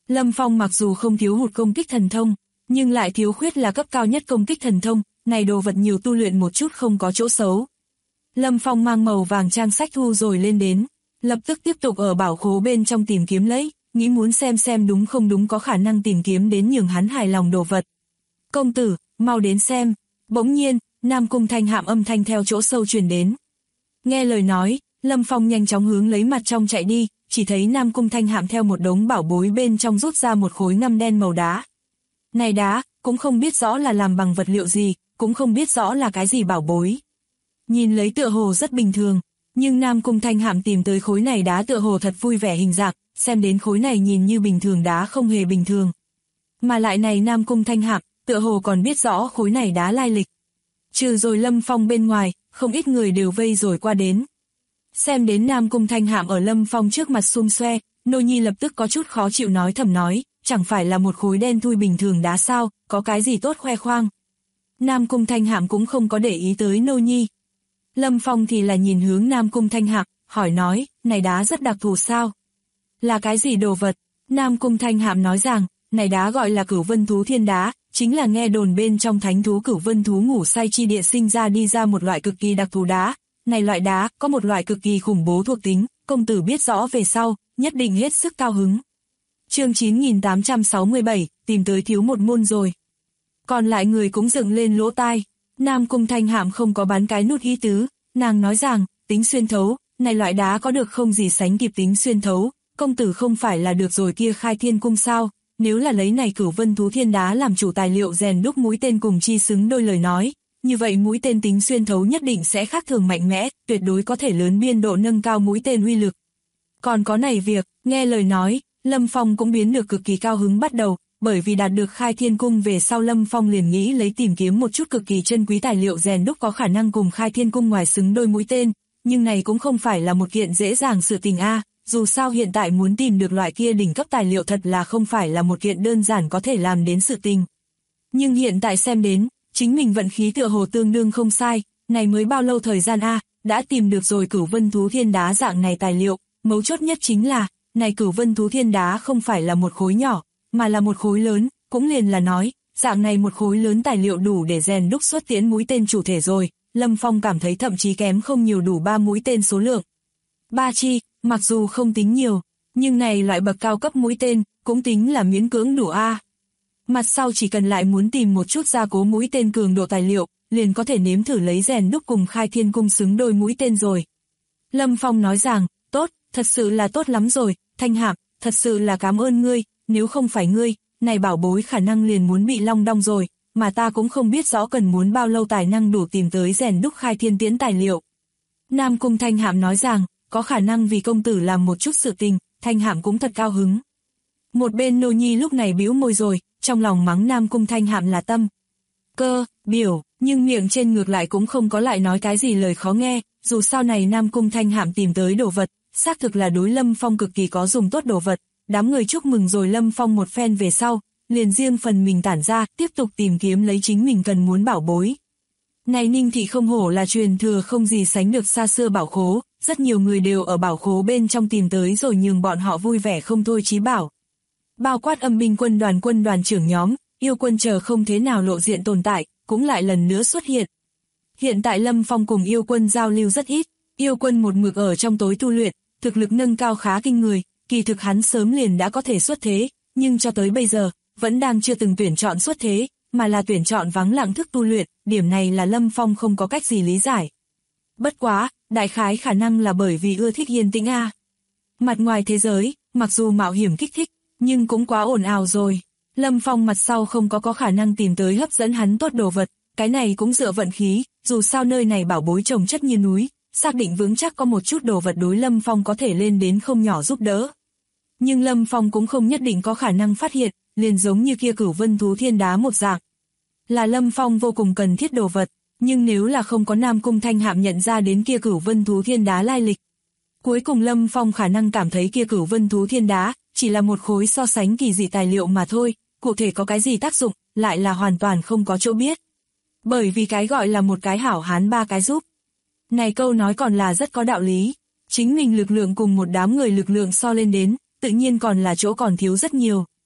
Lâm Phong mặc dù không thiếu hụt công kích thần thông, nhưng lại thiếu khuyết là cấp cao nhất công kích thần thông, này đồ vật nhiều tu luyện một chút không có chỗ xấu. Lâm Phong mang màu vàng trang sách thu rồi lên đến, lập tức tiếp tục ở bảo khố bên trong tìm kiếm lấy, nghĩ muốn xem đúng không đúng có khả năng tìm kiếm đến nhường hắn hài lòng đồ vật. Công tử, mau đến xem. Bỗng nhiên, Nam Cung Thanh Hạm âm thanh theo chỗ sâu truyền đến. Nghe lời nói, Lâm Phong nhanh chóng hướng lấy mặt trong chạy đi, chỉ thấy Nam Cung Thanh Hạm theo một đống bảo bối bên trong rút ra một khối ngăm đen màu đá. Này đá, cũng không biết rõ là làm bằng vật liệu gì, cũng không biết rõ là cái gì bảo bối. Nhìn lấy tựa hồ rất bình thường, nhưng Nam Cung Thanh Hạm tìm tới khối này đá tựa hồ thật vui vẻ hình dạng, xem đến khối này nhìn như bình thường đá không hề bình thường. Mà lại này Nam Cung Thanh Hạm, tựa hồ còn biết rõ khối này đá lai lịch. Trừ rồi Lâm Phong bên ngoài, không ít người đều vây rồi qua đến. Xem đến Nam Cung Thanh Hạm ở Lâm Phong trước mặt xung xoe, Nô Nhi lập tức có chút khó chịu nói thầm nói, chẳng phải là một khối đen thui bình thường đá sao, có cái gì tốt khoe khoang. Nam Cung Thanh Hạm cũng không có để ý tới Nô Nhi. Lâm Phong thì là nhìn hướng Nam Cung Thanh Hạm, hỏi nói, này đá rất đặc thù sao? Là cái gì đồ vật? Nam Cung Thanh Hạm nói rằng, này đá gọi là Cửu Vân Thú Thiên Đá, chính là nghe đồn bên trong thánh thú Cửu Vân Thú ngủ say chi địa sinh ra đi ra một loại cực kỳ đặc thù đá. Này loại đá có một loại cực kỳ khủng bố thuộc tính, công tử biết rõ về sau, nhất định hết sức cao hứng. Chương 9867, tìm tới thiếu một môn rồi. Còn lại người cũng dựng lên lỗ tai. Nam Cung Thanh Hạm không có bán cái nút ý tứ, nàng nói rằng, tính xuyên thấu, này loại đá có được không gì sánh kịp tính xuyên thấu, công tử không phải là được rồi kia Khai Thiên Cung sao, nếu là lấy này Cửu Vân Thú Thiên Đá làm chủ tài liệu rèn đúc mũi tên cùng chi xứng đôi lời nói, như vậy mũi tên tính xuyên thấu nhất định sẽ khác thường mạnh mẽ, tuyệt đối có thể lớn biên độ nâng cao mũi tên uy lực. Còn có này việc, nghe lời nói, Lâm Phong cũng biến được cực kỳ cao hứng bắt đầu, bởi vì đạt được Khai Thiên Cung về sau Lâm Phong liền nghĩ lấy tìm kiếm một chút cực kỳ chân quý tài liệu rèn đúc có khả năng cùng Khai Thiên Cung ngoài xứng đôi mũi tên, nhưng này cũng không phải là một kiện dễ dàng sự tình a, dù sao hiện tại muốn tìm được loại kia đỉnh cấp tài liệu thật là không phải là một kiện đơn giản có thể làm đến sự tình. Nhưng hiện tại xem đến, chính mình vận khí tựa hồ tương đương không sai, này mới bao lâu thời gian a, đã tìm được rồi Cửu Vân Thú Thiên Đá dạng này tài liệu, mấu chốt nhất chính là, này Cửu Vân Thú Thiên Đá không phải là một khối nhỏ, mà là một khối lớn, cũng liền là nói, dạng này một khối lớn tài liệu đủ để rèn đúc xuất tiến mũi tên chủ thể rồi, Lâm Phong cảm thấy thậm chí kém không nhiều đủ 3 mũi tên số lượng. 3 chi, mặc dù không tính nhiều, nhưng này loại bậc cao cấp mũi tên, cũng tính là miễn cưỡng đủ a. Mặt sau chỉ cần lại muốn tìm một chút gia cố mũi tên cường độ tài liệu, liền có thể nếm thử lấy rèn đúc cùng Khai Thiên Cung xứng đôi mũi tên rồi. Lâm Phong nói rằng, tốt, thật sự là tốt lắm rồi, Thanh Hạm, thật sự là cảm ơn ngươi, nếu không phải ngươi, này bảo bối khả năng liền muốn bị long đong rồi, mà ta cũng không biết rõ cần muốn bao lâu tài năng đủ tìm tới rèn đúc Khai Thiên Tiễn tài liệu. Nam Cung Thanh Hạm nói rằng, có khả năng vì công tử làm một chút sự tình, Thanh Hạm cũng thật cao hứng. Một bên Nô Nhi lúc này bĩu môi rồi, trong lòng mắng Nam Cung Thanh Hạm là tâm cơ, biểu, nhưng miệng trên ngược lại cũng không có lại nói cái gì lời khó nghe, dù sau này Nam Cung Thanh Hạm tìm tới đồ vật, xác thực là đối Lâm Phong cực kỳ có dùng tốt đồ vật, đám người chúc mừng rồi Lâm Phong một phen về sau, liền riêng phần mình tản ra, tiếp tục tìm kiếm lấy chính mình cần muốn bảo bối. Này Ninh Thị không hổ là truyền thừa không gì sánh được xa xưa bảo khố, rất nhiều người đều ở bảo khố bên trong tìm tới rồi nhường bọn họ vui vẻ không thôi chí bảo. Bao quát Âm binh quân đoàn trưởng nhóm, yêu quân chờ không thế nào lộ diện tồn tại, cũng lại lần nữa xuất hiện. Hiện tại Lâm Phong cùng yêu quân giao lưu rất ít, yêu quân một mực ở trong tối tu luyện, thực lực nâng cao khá kinh người, kỳ thực hắn sớm liền đã có thể xuất thế, nhưng cho tới bây giờ, vẫn đang chưa từng tuyển chọn xuất thế, mà là tuyển chọn vắng lặng thức tu luyện, điểm này là Lâm Phong không có cách gì lý giải. Bất quá, đại khái khả năng là bởi vì ưa thích yên tĩnh a. Mặt ngoài thế giới, mặc dù mạo hiểm kích thích, nhưng cũng quá ồn ào rồi. Lâm Phong mặt sau không có khả năng tìm tới hấp dẫn hắn tốt đồ vật, cái này cũng dựa vận khí, dù sao nơi này bảo bối trồng chất như núi, xác định vững chắc có một chút đồ vật đối Lâm Phong có thể lên đến không nhỏ giúp đỡ. Nhưng Lâm Phong cũng không nhất định có khả năng phát hiện, liền giống như kia Cửu Vân Thú Thiên Đá một dạng. Là Lâm Phong vô cùng cần thiết đồ vật, nhưng nếu là không có Nam Cung Thanh Hạm nhận ra đến kia Cửu Vân Thú Thiên Đá lai lịch. Cuối cùng Lâm Phong khả năng cảm thấy kia Cửu Vân Thú Thiên Đá chỉ là một khối so sánh kỳ dị tài liệu mà thôi, cụ thể có cái gì tác dụng, lại là hoàn toàn không có chỗ biết. Bởi vì cái gọi là một cái hảo hán ba cái giúp. Này câu nói còn là rất có đạo lý, chính mình lực lượng cùng một đám người lực lượng so lên đến, tự nhiên còn là chỗ còn thiếu rất nhiều.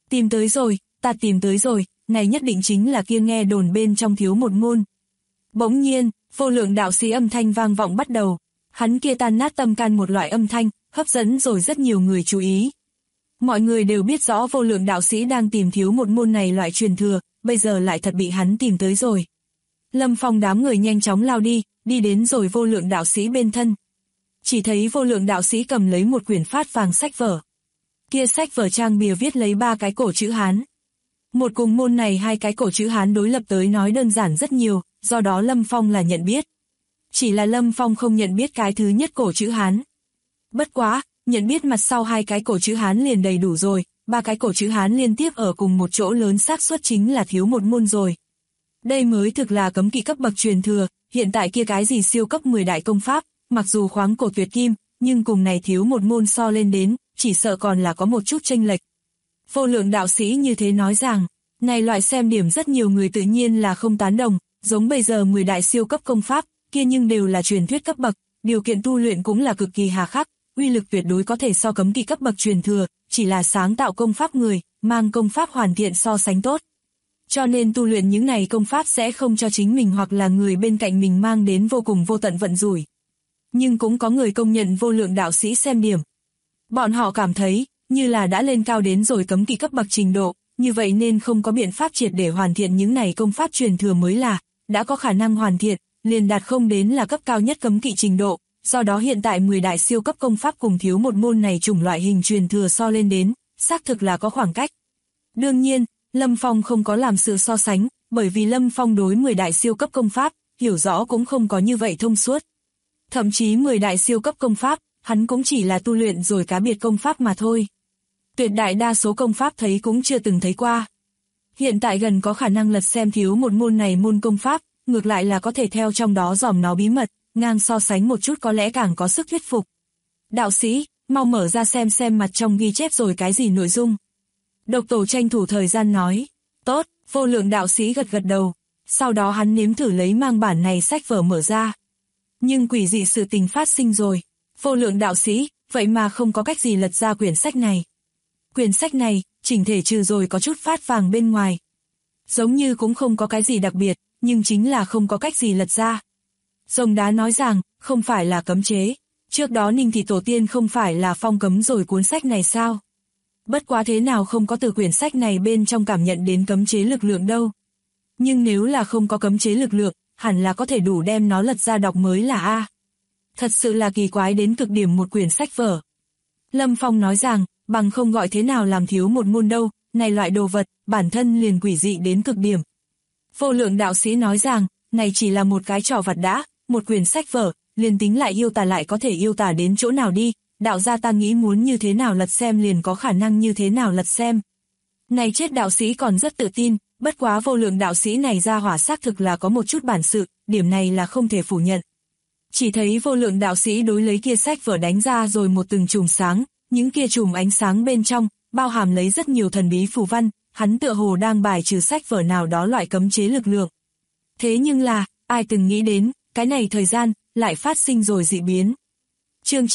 Tìm tới rồi, ta tìm tới rồi, này nhất định chính là kia nghe đồn bên trong thiếu một môn. Bỗng nhiên, Vô Lượng đạo sĩ âm thanh vang vọng bắt đầu. Hắn kia tan nát tâm can một loại âm thanh, hấp dẫn rồi rất nhiều người chú ý. Mọi người đều biết rõ Vô Lượng đạo sĩ đang tìm thiếu một môn này loại truyền thừa, bây giờ lại thật bị hắn tìm tới rồi. Lâm Phong đám người nhanh chóng lao đi đến rồi Vô Lượng đạo sĩ bên thân. Chỉ thấy Vô Lượng đạo sĩ cầm lấy một quyển phát vàng sách vở. Kia sách vở trang bìa viết lấy 3 cái cổ chữ Hán. Một cùng môn này 2 cái cổ chữ Hán đối lập tới nói đơn giản rất nhiều, do đó Lâm Phong là nhận biết. Chỉ là Lâm Phong không nhận biết cái thứ nhất cổ chữ Hán. Bất quá, nhận biết mặt sau 2 cái cổ chữ Hán liền đầy đủ rồi, 3 cái cổ chữ Hán liên tiếp ở cùng một chỗ lớn xác suất chính là thiếu một môn rồi. Đây mới thực là cấm kỵ cấp bậc truyền thừa, hiện tại kia cái gì siêu cấp 10 đại công pháp, mặc dù khoáng cổ tuyệt kim, nhưng cùng này thiếu một môn so lên đến, chỉ sợ còn là có một chút chênh lệch. Vô Lượng đạo sĩ như thế nói rằng, này loại xem điểm rất nhiều người tự nhiên là không tán đồng, giống bây giờ 10 đại siêu cấp công pháp, kia nhưng đều là truyền thuyết cấp bậc, điều kiện tu luyện cũng là cực kỳ hà khắc, uy lực tuyệt đối có thể so cấm kỵ cấp bậc truyền thừa, chỉ là sáng tạo công pháp người, mang công pháp hoàn thiện so sánh tốt. Cho nên tu luyện những này công pháp sẽ không cho chính mình hoặc là người bên cạnh mình mang đến vô cùng vô tận vận rủi. Nhưng cũng có người công nhận Vô Lượng đạo sĩ xem điểm. Bọn họ cảm thấy, như là đã lên cao đến rồi cấm kỵ cấp bậc trình độ, như vậy nên không có biện pháp triệt để hoàn thiện những này công pháp truyền thừa mới là, đã có khả năng hoàn thiện, liền đạt không đến là cấp cao nhất cấm kỵ trình độ, do đó hiện tại 10 đại siêu cấp công pháp cùng thiếu một môn này chủng loại hình truyền thừa so lên đến, xác thực là có khoảng cách. Đương nhiên, Lâm Phong không có làm sự so sánh, bởi vì Lâm Phong đối 10 đại siêu cấp công pháp, hiểu rõ cũng không có như vậy thông suốt. Thậm chí 10 đại siêu cấp công pháp, hắn cũng chỉ là tu luyện rồi cá biệt công pháp mà thôi. Tuyệt đại đa số công pháp thấy cũng chưa từng thấy qua. Hiện tại gần có khả năng lật xem thiếu một môn này môn công pháp, ngược lại là có thể theo trong đó dòm nó bí mật, ngang so sánh một chút có lẽ càng có sức thuyết phục. Đạo sĩ, mau mở ra xem mặt trong ghi chép rồi cái gì nội dung. Độc Tổ tranh thủ thời gian nói, tốt, Vô Lượng đạo sĩ gật gật đầu, sau đó hắn nếm thử lấy mang bản này sách vở mở ra. Nhưng quỷ dị sự tình phát sinh rồi, Vô Lượng đạo sĩ, vậy mà không có cách gì lật ra quyển sách này. Quyển sách này, chỉnh thể trừ rồi có chút phát vàng bên ngoài. Giống như cũng không có cái gì đặc biệt, nhưng chính là không có cách gì lật ra. Rồng Đá nói rằng, không phải là cấm chế, trước đó Ninh Thị Tổ tiên không phải là phong cấm rồi cuốn sách này sao? Bất quá thế nào không có từ quyển sách này bên trong cảm nhận đến cấm chế lực lượng đâu. Nhưng nếu là không có cấm chế lực lượng, hẳn là có thể đủ đem nó lật ra đọc mới là A. Thật sự là kỳ quái đến cực điểm một quyển sách vở. Lâm Phong nói rằng, bằng không gọi thế nào làm thiếu một môn đâu, này loại đồ vật, bản thân liền quỷ dị đến cực điểm. Vô Lượng đạo sĩ nói rằng, này chỉ là một cái trò vặt đã, một quyển sách vở, liền tính lại yêu tà lại có thể yêu tà đến chỗ nào đi, đạo gia ta nghĩ muốn như thế nào lật xem liền có khả năng như thế nào lật xem. Này chết đạo sĩ còn rất tự tin, bất quá Vô Lượng đạo sĩ này ra hỏa xác thực là có một chút bản sự, điểm này là không thể phủ nhận. Chỉ thấy Vô Lượng đạo sĩ đối lấy kia sách vở đánh ra rồi một từng chùm sáng, những kia chùm ánh sáng bên trong, bao hàm lấy rất nhiều thần bí phù văn, hắn tựa hồ đang bài trừ sách vở nào đó loại cấm chế lực lượng. Thế nhưng là, ai từng nghĩ đến, cái này thời gian, lại phát sinh rồi dị biến. Chương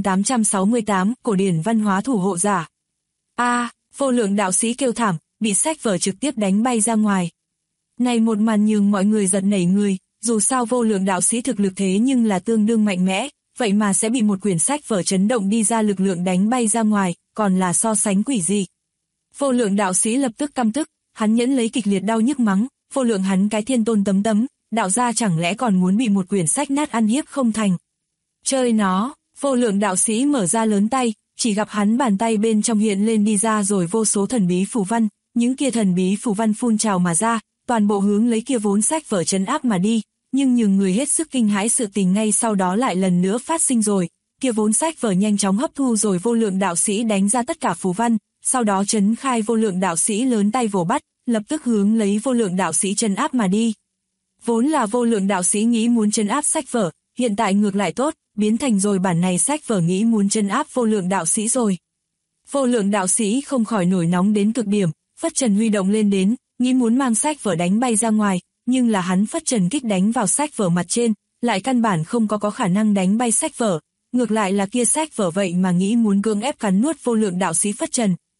9868, Cổ điển văn hóa thủ hộ giả. Vô Lượng đạo sĩ kêu thảm, bị sách vở trực tiếp đánh bay ra ngoài. Này một màn nhường mọi người giật nảy người, dù sao Vô Lượng đạo sĩ thực lực thế nhưng là tương đương mạnh mẽ, vậy mà sẽ bị một quyển sách vở chấn động đi ra lực lượng đánh bay ra ngoài, còn là so sánh quỷ dị. Vô Lượng đạo sĩ lập tức căm tức, hắn nhẫn lấy kịch liệt đau nhức mắng, Vô Lượng hắn cái thiên tôn tấm, đạo gia chẳng lẽ còn muốn bị một quyển sách nát ăn hiếp không thành. Chơi nó, Vô Lượng đạo sĩ mở ra lớn tay, chỉ gặp hắn bàn tay bên trong hiện lên đi ra rồi vô số thần bí phù văn, những kia thần bí phù văn phun trào mà ra, toàn bộ hướng lấy kia vốn sách vở trấn áp mà đi, nhưng nhường người hết sức kinh hãi sự tình ngay sau đó lại lần nữa phát sinh rồi, kia vốn sách vở nhanh chóng hấp thu rồi Vô Lượng đạo sĩ đánh ra tất cả phù văn, sau đó trấn khai Vô Lượng đạo sĩ lớn tay vồ bắt, lập tức hướng lấy Vô Lượng đạo sĩ trấn áp mà đi. Vốn là Vô Lượng đạo sĩ nghĩ muốn trấn áp sách vở, hiện tại ngược lại tốt, biến thành rồi bản này sách vở nghĩ muốn trấn áp Vô Lượng đạo sĩ rồi. Vô Lượng đạo sĩ không khỏi nổi nóng đến cực điểm, phất trần huy động lên đến, nghĩ muốn mang sách vở đánh bay ra ngoài, nhưng là hắn phất trần kích đánh vào sách vở mặt trên, lại căn bản không có khả năng đánh bay sách vở, ngược lại là kia sách vở vậy mà nghĩ muốn cưỡng ép cắn nuốt Vô Lượng đạo sĩ phất trần,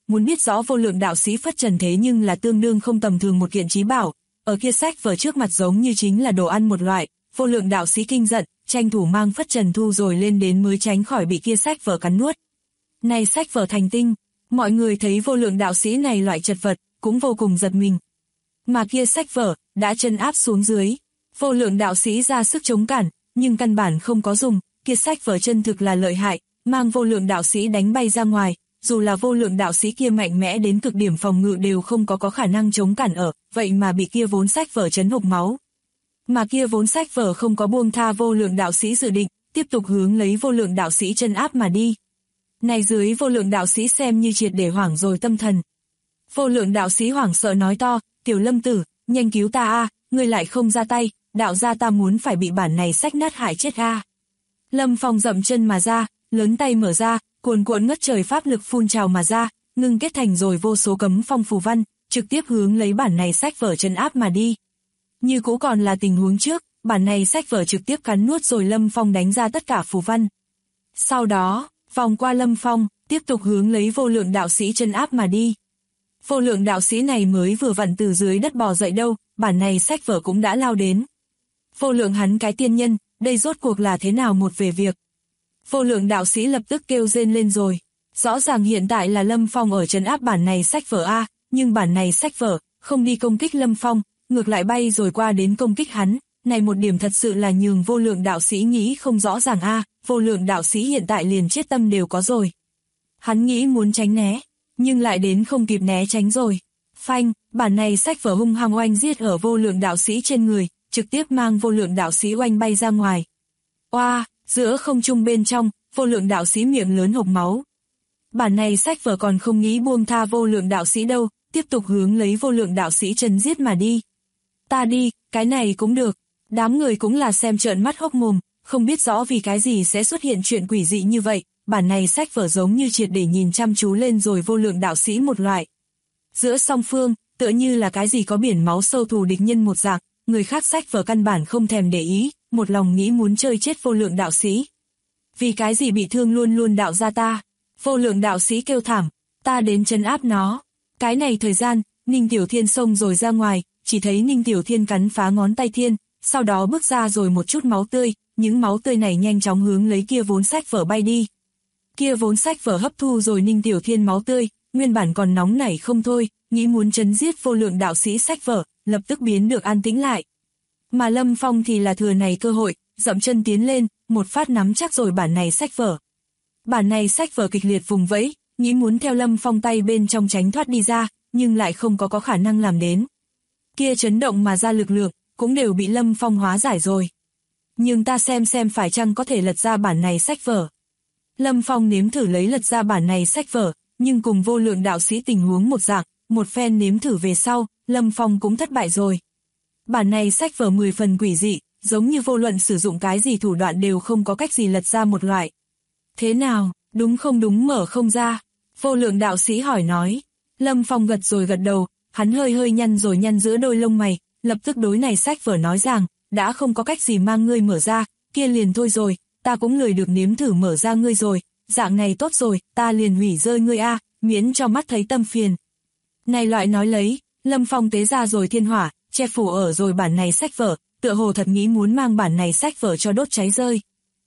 muốn biết rõ vô lượng đạo sĩ phất trần thế nhưng là tương đương không tầm thường một kiện trí bảo, ở kia sách vở trước mặt giống như chính là đồ ăn một loại, vô lượng đạo sĩ kinh giận, tranh thủ mang phất trần thu rồi lên đến mới tránh khỏi bị kia sách vở cắn nuốt. Này sách vở thành tinh, mọi người thấy vô lượng đạo sĩ này loại chật vật, cũng vô cùng giật mình. Mà kia sách vở, đã chân áp xuống dưới. Vô lượng đạo sĩ ra sức chống cản, nhưng căn bản không có dùng, kia sách vở chân thực là lợi hại, mang vô lượng đạo sĩ đánh bay ra ngoài, dù là vô lượng đạo sĩ kia mạnh mẽ đến cực điểm phòng ngự đều không có khả năng chống cản ở, vậy mà bị kia vốn sách vở chấn hộc máu. Mà kia vốn sách vở không có buông tha vô lượng đạo sĩ dự định, tiếp tục hướng lấy vô lượng đạo sĩ chân áp mà đi. Này dưới vô lượng đạo sĩ xem như triệt để hoảng rồi tâm thần. Vô lượng đạo sĩ hoảng sợ nói to, Tiểu Lâm tử, nhanh cứu ta a, ngươi lại không ra tay, đạo gia ta muốn phải bị bản này sách nát hại chết a. Lâm Phong dậm chân mà ra, lớn tay mở ra, cuồn cuộn ngất trời pháp lực phun trào mà ra, ngưng kết thành rồi vô số cấm phong phù văn, trực tiếp hướng lấy bản này sách vở trấn áp mà đi. Như cũ còn là tình huống trước, bản này sách vở trực tiếp cắn nuốt rồi Lâm Phong đánh ra tất cả phù văn. Sau đó, vòng qua Lâm Phong, tiếp tục hướng lấy vô lượng đạo sĩ trấn áp mà đi. Vô lượng đạo sĩ này mới vừa vặn từ dưới đất bò dậy đâu, bản này sách vở cũng đã lao đến. Vô lượng hắn cái tiên nhân, đây rốt cuộc là thế nào một về việc. Vô lượng đạo sĩ lập tức kêu rên lên rồi. Rõ ràng hiện tại là Lâm Phong ở trấn áp bản này sách vở A, nhưng bản này sách vở, không đi công kích Lâm Phong, ngược lại bay rồi qua đến công kích hắn. Này một điểm thật sự là nhường vô lượng đạo sĩ nghĩ không rõ ràng A, vô lượng đạo sĩ hiện tại liền chết tâm đều có rồi. Hắn nghĩ muốn tránh né, nhưng lại đến không kịp né tránh rồi. Phanh, bản này sách vở hung hăng oanh giết ở vô lượng đạo sĩ trên người, trực tiếp mang vô lượng đạo sĩ oanh bay ra ngoài. Oa, giữa không trung bên trong, vô lượng đạo sĩ miệng lớn hộc máu. Bản này sách vở còn không nghĩ buông tha vô lượng đạo sĩ đâu, tiếp tục hướng lấy vô lượng đạo sĩ trấn giết mà đi. Ta đi, cái này cũng được. Đám người cũng là xem trợn mắt hốc mồm, không biết rõ vì cái gì sẽ xuất hiện chuyện quỷ dị như vậy. Bản này sách vở giống như triệt để nhìn chăm chú lên rồi vô lượng đạo sĩ một loại. Giữa song phương, tựa như là cái gì có biển máu sâu thù địch nhân một dạng, người khác sách vở căn bản không thèm để ý, một lòng nghĩ muốn chơi chết vô lượng đạo sĩ. Vì cái gì bị thương luôn luôn đạo gia ta? Vô lượng đạo sĩ kêu thảm, ta đến trấn áp nó. Cái này thời gian, Ninh Tiểu Thiên xông rồi ra ngoài, chỉ thấy Ninh Tiểu Thiên cắn phá ngón tay Thiên, sau đó bước ra rồi một chút máu tươi, những máu tươi này nhanh chóng hướng lấy kia vốn sách vở bay đi. Kia vốn sách vở hấp thu rồi Ninh Tiểu Thiên máu tươi, nguyên bản còn nóng nảy không thôi, nghĩ muốn trấn giết vô lượng đạo sĩ sách vở, lập tức biến được an tĩnh lại. Mà Lâm Phong thì là thừa này cơ hội, dậm chân tiến lên, một phát nắm chắc rồi bản này sách vở. Bản này sách vở kịch liệt vùng vẫy, nghĩ muốn theo Lâm Phong tay bên trong tránh thoát đi ra, nhưng lại không có khả năng làm đến. Kia chấn động mà ra lực lượng, cũng đều bị Lâm Phong hóa giải rồi. Nhưng ta xem phải chăng có thể lật ra bản này sách vở. Lâm Phong nếm thử lấy lật ra bản này sách vở, nhưng cùng vô lượng đạo sĩ tình huống một dạng, một phen nếm thử về sau, Lâm Phong cũng thất bại rồi. Bản này sách vở 10 phần quỷ dị, giống như vô luận sử dụng cái gì thủ đoạn đều không có cách gì lật ra một loại. Thế nào, đúng không đúng mở không ra? Vô lượng đạo sĩ hỏi nói. Lâm Phong gật rồi gật đầu, hắn hơi nhăn rồi nhăn giữa đôi lông mày, lập tức đối này sách vở nói rằng, đã không có cách gì mang ngươi mở ra, kia liền thôi rồi, ta cũng lười được nếm thử mở ra ngươi rồi, dạng này tốt rồi, ta liền hủy rơi ngươi a, miễn cho mắt thấy tâm phiền. Này loại nói lấy, Lâm Phong tế ra rồi thiên hỏa, che phủ ở rồi bản này sách vở, tựa hồ thật nghĩ muốn mang bản này sách vở cho đốt cháy rơi.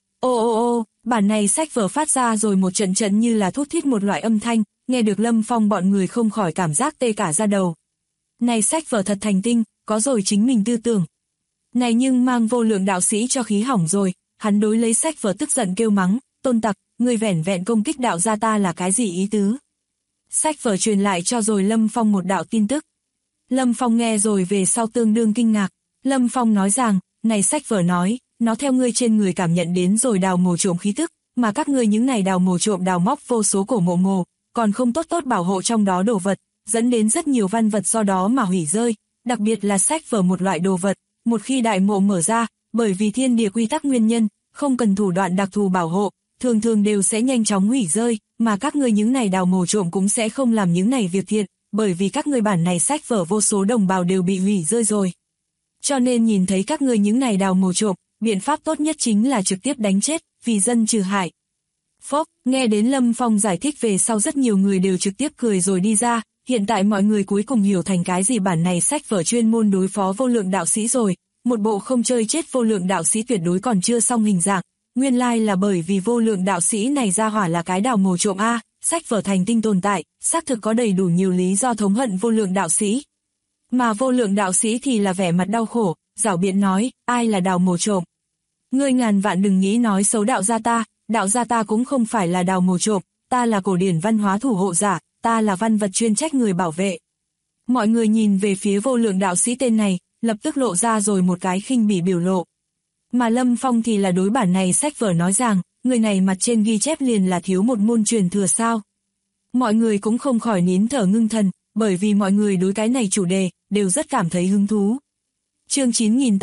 Ô, bản này sách vở phát ra rồi một trận như là thút thít một loại âm thanh, nghe được Lâm Phong bọn người không khỏi cảm giác tê cả da đầu. Này sách vở thật thành tinh, có rồi chính mình tư tưởng. Này nhưng mang vô lượng đạo sĩ cho khí hỏng rồi, hắn đối lấy sách vở tức giận kêu mắng, tôn tặc, người vẻn vẹn công kích đạo gia ta là cái gì ý tứ. Sách vở truyền lại cho rồi Lâm Phong một đạo tin tức. Lâm Phong nghe rồi về sau tương đương kinh ngạc. Lâm Phong nói rằng, này sách vở nói, nó theo ngươi trên người cảm nhận đến rồi đào mồ trộm khí tức, mà các ngươi những này đào mồ trộm đào móc vô số cổ mộ, còn không tốt bảo hộ trong đó đồ vật, dẫn đến rất nhiều văn vật do đó mà hủy rơi, đặc biệt là sách vở một loại đồ vật, một khi đại mộ mở ra, bởi vì thiên địa quy tắc nguyên nhân, không cần thủ đoạn đặc thù bảo hộ, thường đều sẽ nhanh chóng hủy rơi, mà các ngươi những này đào mồ trộm cũng sẽ không làm những này việc thiện, bởi vì các ngươi bản này sách vở vô số đồng bào đều bị hủy rơi rồi. Cho nên nhìn thấy các ngươi những này đào mồ trộm, biện pháp tốt nhất chính là trực tiếp đánh chết, vì dân trừ hại. Phốc, nghe đến Lâm Phong giải thích về sau rất nhiều người đều trực tiếp cười rồi đi ra, hiện tại mọi người cuối cùng hiểu thành cái gì bản này sách vở chuyên môn đối phó vô lượng đạo sĩ rồi, một bộ không chơi chết vô lượng đạo sĩ tuyệt đối còn chưa xong hình dạng, nguyên lai là bởi vì vô lượng đạo sĩ này ra hỏa là cái đào mồ trộm a, sách vở thành tinh tồn tại, xác thực có đầy đủ nhiều lý do thống hận vô lượng đạo sĩ. Mà vô lượng đạo sĩ thì là vẻ mặt đau khổ, giảo biện nói, ai là đào mồ trộm? Ngươi ngàn vạn đừng nghĩ nói xấu đạo gia ta cũng không phải là đào mồ trộm, ta là cổ điển văn hóa thủ hộ giả, ta là văn vật chuyên trách người bảo vệ. Mọi người nhìn về phía vô lượng đạo sĩ tên này, lập tức lộ ra rồi một cái khinh bỉ biểu lộ. Mà Lâm Phong thì là đối bản này sách vở nói rằng, người này mặt trên ghi chép liền là thiếu một môn truyền thừa sao. Mọi người cũng không khỏi nín thở ngưng thần, bởi vì mọi người đối cái này chủ đề, đều rất cảm thấy hứng thú. Chương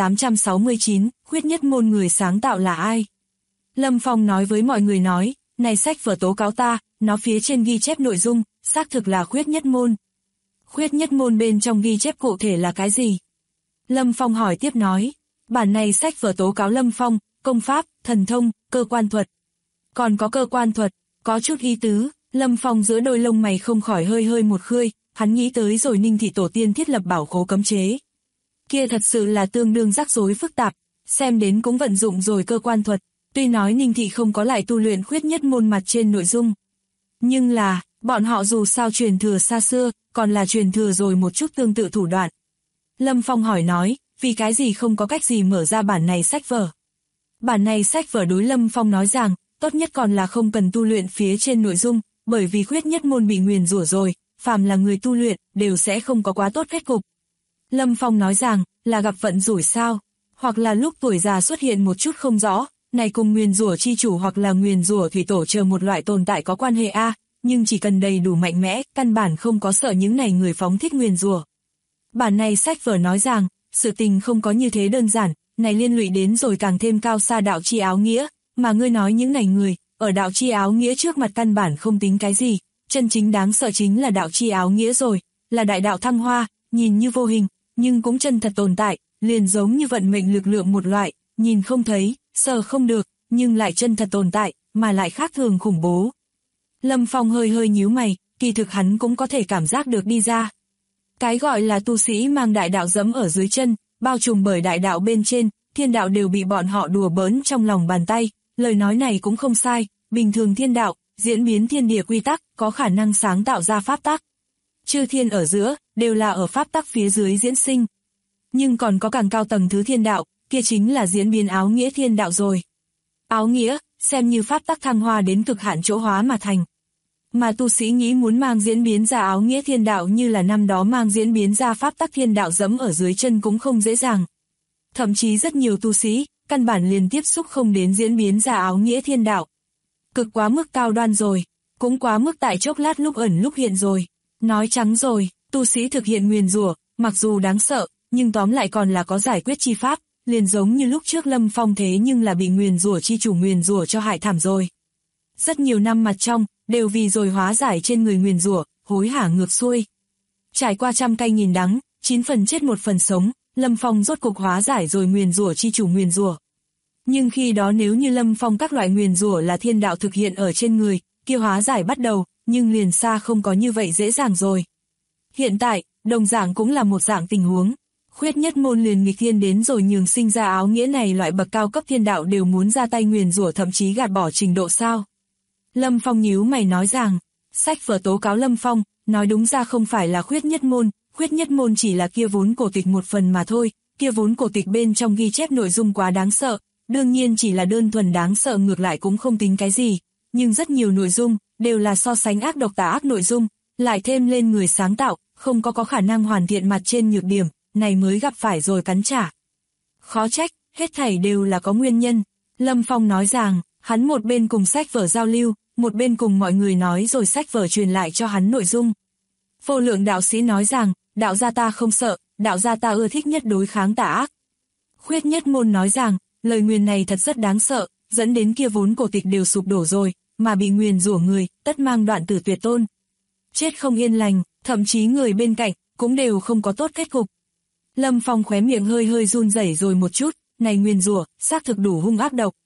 9869, khuyết nhất môn người sáng tạo là ai? Lâm Phong nói với mọi người nói, này sách vở tố cáo ta, nó phía trên ghi chép nội dung, xác thực là khuyết nhất môn. Khuyết nhất môn bên trong ghi chép cụ thể là cái gì? Lâm Phong hỏi tiếp nói, bản này sách vở tố cáo Lâm Phong, công pháp, thần thông, cơ quan thuật. Còn có cơ quan thuật, có chút ý tứ, Lâm Phong giữa đôi lông mày không khỏi hơi hơi một khơi, hắn nghĩ tới rồi Ninh thị tổ tiên thiết lập bảo khố cấm chế. Kia thật sự là tương đương rắc rối phức tạp, xem đến cũng vận dụng rồi cơ quan thuật, tuy nói Ninh thị không có lại tu luyện khuyết nhất môn mặt trên nội dung. Nhưng là, bọn họ dù sao truyền thừa xa xưa, còn là truyền thừa rồi một chút tương tự thủ đoạn. Lâm Phong hỏi nói, vì cái gì không có cách gì mở ra bản này sách vở? Bản này sách vở đối Lâm Phong nói rằng, tốt nhất còn là không cần tu luyện phía trên nội dung, bởi vì khuyết nhất môn bị nguyền rủa rồi, phàm là người tu luyện, đều sẽ không có quá tốt kết cục. Lâm Phong nói rằng, là gặp vận rủi sao, hoặc là lúc tuổi già xuất hiện một chút không rõ, này cùng nguyền rủa chi chủ hoặc là nguyền rủa thủy tổ chờ một loại tồn tại có quan hệ a, nhưng chỉ cần đầy đủ mạnh mẽ, căn bản không có sợ những này người phóng thích nguyền rủa. Bản này sách vở nói rằng, sự tình không có như thế đơn giản, này liên lụy đến rồi càng thêm cao xa đạo chi áo nghĩa, mà ngươi nói những này người, ở đạo chi áo nghĩa trước mặt căn bản không tính cái gì, chân chính đáng sợ chính là đạo chi áo nghĩa rồi, là đại đạo thăng hoa, nhìn như vô hình, nhưng cũng chân thật tồn tại, liền giống như vận mệnh lực lượng một loại, nhìn không thấy, sờ không được, nhưng lại chân thật tồn tại, mà lại khác thường khủng bố. Lâm Phong hơi hơi nhíu mày, kỳ thực hắn cũng có thể cảm giác được đi ra. Cái gọi là tu sĩ mang đại đạo dẫm ở dưới chân, bao trùm bởi đại đạo bên trên, thiên đạo đều bị bọn họ đùa bỡn trong lòng bàn tay, lời nói này cũng không sai, bình thường thiên đạo, diễn biến thiên địa quy tắc, có khả năng sáng tạo ra pháp tắc. Chư thiên ở giữa, đều là ở pháp tắc phía dưới diễn sinh. Nhưng còn có càng cao tầng thứ thiên đạo, kia chính là diễn biến áo nghĩa thiên đạo rồi. Áo nghĩa, xem như pháp tắc thăng hoa đến cực hạn chỗ hóa mà thành. Mà tu sĩ nghĩ muốn mang diễn biến ra áo nghĩa thiên đạo như là năm đó mang diễn biến ra pháp tắc thiên đạo dẫm ở dưới chân cũng không dễ dàng. Thậm chí rất nhiều tu sĩ, căn bản liền tiếp xúc không đến diễn biến ra áo nghĩa thiên đạo. Cực quá mức cao đoan rồi, cũng quá mức tại chốc lát lúc ẩn lúc hiện rồi. Nói trắng rồi, tu sĩ thực hiện nguyền rủa, mặc dù đáng sợ, nhưng tóm lại còn là có giải quyết chi pháp, liền giống như lúc trước Lâm Phong thế nhưng là bị nguyền rủa chi chủ nguyền rủa cho hại thảm rồi. Rất nhiều năm mặt trong, đều vì rồi hóa giải trên người nguyền rủa, hối hả ngược xuôi. Trải qua trăm cay nghìn đắng, 9 phần chết 1 phần sống, Lâm Phong rốt cục hóa giải rồi nguyền rủa chi chủ nguyền rủa. Nhưng khi đó nếu như Lâm Phong các loại nguyền rủa là thiên đạo thực hiện ở trên người, kia hóa giải bắt đầu, nhưng liền xa không có như vậy dễ dàng rồi. Hiện tại, đồng dạng cũng là một dạng tình huống. Khuyết nhất môn liền nghịch thiên đến rồi nhường sinh ra áo nghĩa này loại bậc cao cấp thiên đạo đều muốn ra tay nguyền rủa thậm chí gạt bỏ trình độ sao. Lâm Phong nhíu mày nói rằng, sách vở tố cáo Lâm Phong, nói đúng ra không phải là khuyết nhất môn chỉ là kia vốn cổ tịch một phần mà thôi, kia vốn cổ tịch bên trong ghi chép nội dung quá đáng sợ, đương nhiên chỉ là đơn thuần đáng sợ ngược lại cũng không tính cái gì, nhưng rất nhiều nội dung, đều là so sánh ác độc tà ác nội dung, lại thêm lên người sáng tạo, không có khả năng hoàn thiện mặt trên nhược điểm, này mới gặp phải rồi cắn trả. Khó trách, hết thảy đều là có nguyên nhân, Lâm Phong nói rằng, hắn một bên cùng sách vở giao lưu, một bên cùng mọi người nói rồi sách vở truyền lại cho hắn nội dung. Vô lượng đạo sĩ nói rằng, đạo gia ta không sợ, đạo gia ta ưa thích nhất đối kháng tà ác. Khuyết nhất môn nói rằng, lời nguyền này thật rất đáng sợ, dẫn đến kia vốn cổ tịch đều sụp đổ rồi, mà bị nguyền rủa người, tất mang đoạn tử tuyệt tôn. Chết không yên lành, thậm chí người bên cạnh, cũng đều không có tốt kết cục. Lâm Phong khóe miệng hơi hơi run rẩy rồi một chút, này nguyền rủa, xác thực đủ hung ác độc.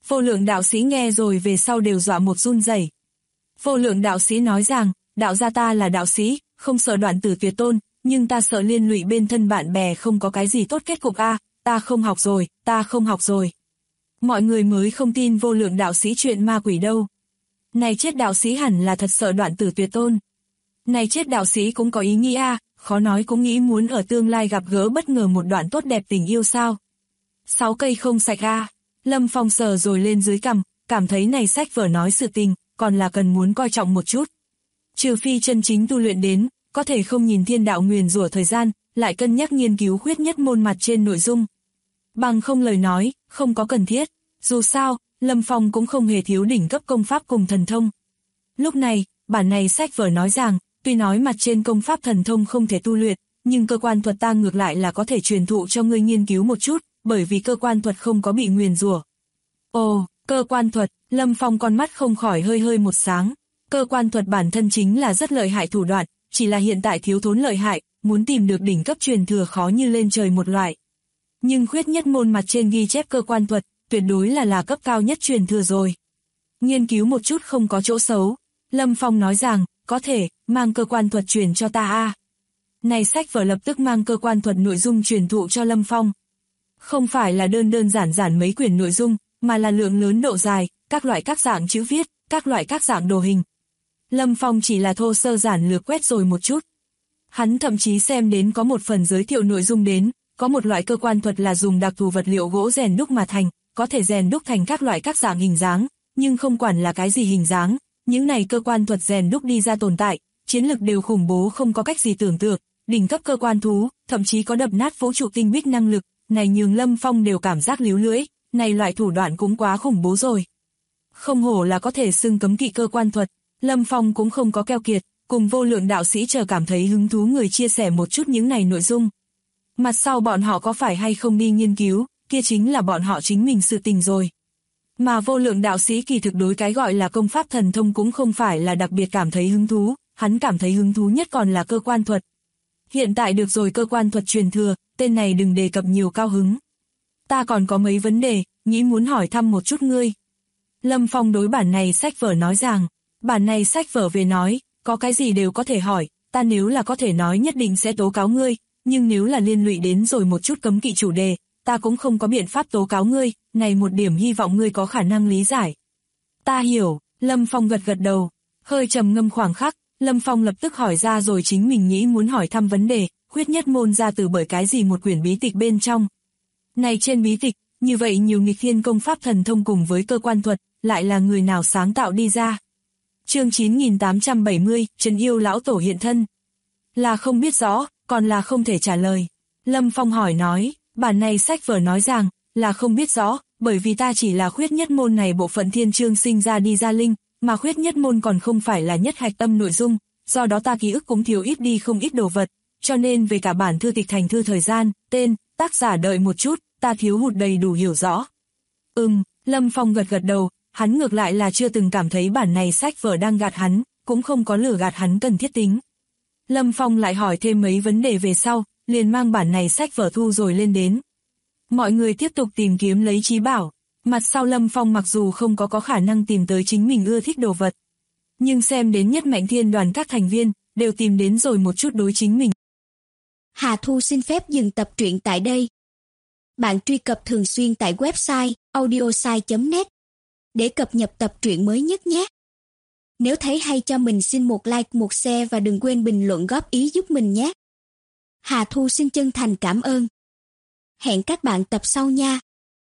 Vô lượng đạo sĩ nghe rồi về sau đều dọa một run rẩy. Vô lượng đạo sĩ nói rằng, đạo gia ta là đạo sĩ, không sợ đoạn tử tuyệt tôn, nhưng ta sợ liên lụy bên thân bạn bè không có cái gì tốt kết cục a, ta không học rồi, ta không học rồi. Mọi người mới không tin vô lượng đạo sĩ chuyện ma quỷ đâu. Này chết đạo sĩ hẳn là thật sợ đoạn tử tuyệt tôn. Này chết đạo sĩ cũng có ý nghĩ a, khó nói cũng nghĩ muốn ở tương lai gặp gỡ bất ngờ một đoạn tốt đẹp tình yêu sao. 6 cây không sạch a. Lâm Phong sờ rồi lên dưới cằm, cảm thấy này sách vở nói sự tình, còn là cần muốn coi trọng một chút. Trừ phi chân chính tu luyện đến, có thể không nhìn thiên đạo nguyền rủa thời gian, lại cân nhắc nghiên cứu khuyết nhất môn mặt trên nội dung. Bằng không lời nói, không có cần thiết. Dù sao, Lâm Phong cũng không hề thiếu đỉnh cấp công pháp cùng thần thông. Lúc này, bản này sách vở nói rằng, tuy nói mặt trên công pháp thần thông không thể tu luyện, nhưng cơ quan thuật ta ngược lại là có thể truyền thụ cho ngươi nghiên cứu một chút, bởi vì cơ quan thuật không có bị nguyền rủa. Ồ, cơ quan thuật, Lâm Phong con mắt không khỏi hơi hơi một sáng. Cơ quan thuật bản thân chính là rất lợi hại thủ đoạn, chỉ là hiện tại thiếu thốn lợi hại, muốn tìm được đỉnh cấp truyền thừa khó như lên trời một loại. Nhưng khuyết nhất môn mặt trên ghi chép cơ quan thuật, tuyệt đối là cấp cao nhất truyền thừa rồi. Nghiên cứu một chút không có chỗ xấu. Lâm Phong nói rằng, có thể, mang cơ quan thuật truyền cho ta a. Này sách vở lập tức mang cơ quan thuật nội dung truyền thụ cho Lâm Phong. Không phải là đơn giản mấy quyển nội dung, mà là lượng lớn độ dài, các loại các dạng chữ viết, các loại các dạng đồ hình. Lâm Phong chỉ là thô sơ giản lược quét rồi một chút. Hắn thậm chí xem đến có một phần giới thiệu nội dung đến, có một loại cơ quan thuật là dùng đặc thù vật liệu gỗ rèn đúc mà thành, có thể rèn đúc thành các loại các dạng hình dáng, nhưng không quản là cái gì hình dáng, những này cơ quan thuật rèn đúc đi ra tồn tại, chiến lực đều khủng bố không có cách gì tưởng tượng, đỉnh cấp cơ quan thú, thậm chí có đập nát vũ trụ tinh bích năng lực, này nhường Lâm Phong đều cảm giác líu lưỡi, này loại thủ đoạn cũng quá khủng bố rồi. Không hổ là có thể xưng cấm kỵ cơ quan thuật, Lâm Phong cũng không có keo kiệt, cùng vô lượng đạo sĩ chờ cảm thấy hứng thú người chia sẻ một chút những này nội dung. Mặt sau bọn họ có phải hay không đi nghiên cứu, kia chính là bọn họ chính mình sự tình rồi. Mà vô lượng đạo sĩ kỳ thực đối cái gọi là công pháp thần thông cũng không phải là đặc biệt cảm thấy hứng thú, hắn cảm thấy hứng thú nhất còn là cơ quan thuật. Hiện tại được rồi cơ quan thuật truyền thừa, tên này đừng đề cập nhiều cao hứng. Ta còn có mấy vấn đề, nghĩ muốn hỏi thăm một chút ngươi. Lâm Phong đối bản này sách vở nói rằng, bản này sách vở về nói, có cái gì đều có thể hỏi, ta nếu là có thể nói nhất định sẽ tố cáo ngươi, nhưng nếu là liên lụy đến rồi một chút cấm kỵ chủ đề, ta cũng không có biện pháp tố cáo ngươi, này một điểm hy vọng ngươi có khả năng lý giải. Ta hiểu, Lâm Phong gật gật đầu, hơi trầm ngâm khoảng khắc, Lâm Phong lập tức hỏi ra rồi chính mình nghĩ muốn hỏi thăm vấn đề, khuyết nhất môn ra từ bởi cái gì một quyển bí tịch bên trong. Này trên bí tịch, như vậy nhiều nghịch thiên công pháp thần thông cùng với cơ quan thuật, lại là người nào sáng tạo đi ra. Chương 9870, Trấn Yêu lão tổ hiện thân. Là không biết rõ, còn là không thể trả lời. Lâm Phong hỏi nói, bản này sách vở nói rằng, là không biết rõ, bởi vì ta chỉ là khuyết nhất môn này bộ phận thiên chương sinh ra đi ra linh, mà khuyết nhất môn còn không phải là nhất hạch tâm nội dung, do đó ta ký ức cũng thiếu ít đi không ít đồ vật, cho nên về cả bản thư tịch thành thư thời gian, tên, tác giả đợi một chút, ta thiếu hụt đầy đủ hiểu rõ. Lâm Phong gật gật đầu, hắn ngược lại là chưa từng cảm thấy bản này sách vở đang gạt hắn, cũng không có lừa gạt hắn cần thiết tính. Lâm Phong lại hỏi thêm mấy vấn đề về sau, liền mang bản này sách vở thu rồi lên đến. Mọi người tiếp tục tìm kiếm lấy trí bảo, mặt sau Lâm Phong mặc dù không có khả năng tìm tới chính mình ưa thích đồ vật, nhưng xem đến nhất mạnh thiên đoàn các thành viên, đều tìm đến rồi một chút đối chính mình. Hà Thu xin phép dừng tập truyện tại đây. Bạn truy cập thường xuyên tại website audiosai.net để cập nhật tập truyện mới nhất nhé. Nếu thấy hay cho mình xin một like, một share và đừng quên bình luận góp ý giúp mình nhé. Hà Thu xin chân thành cảm ơn. Hẹn các bạn tập sau nha.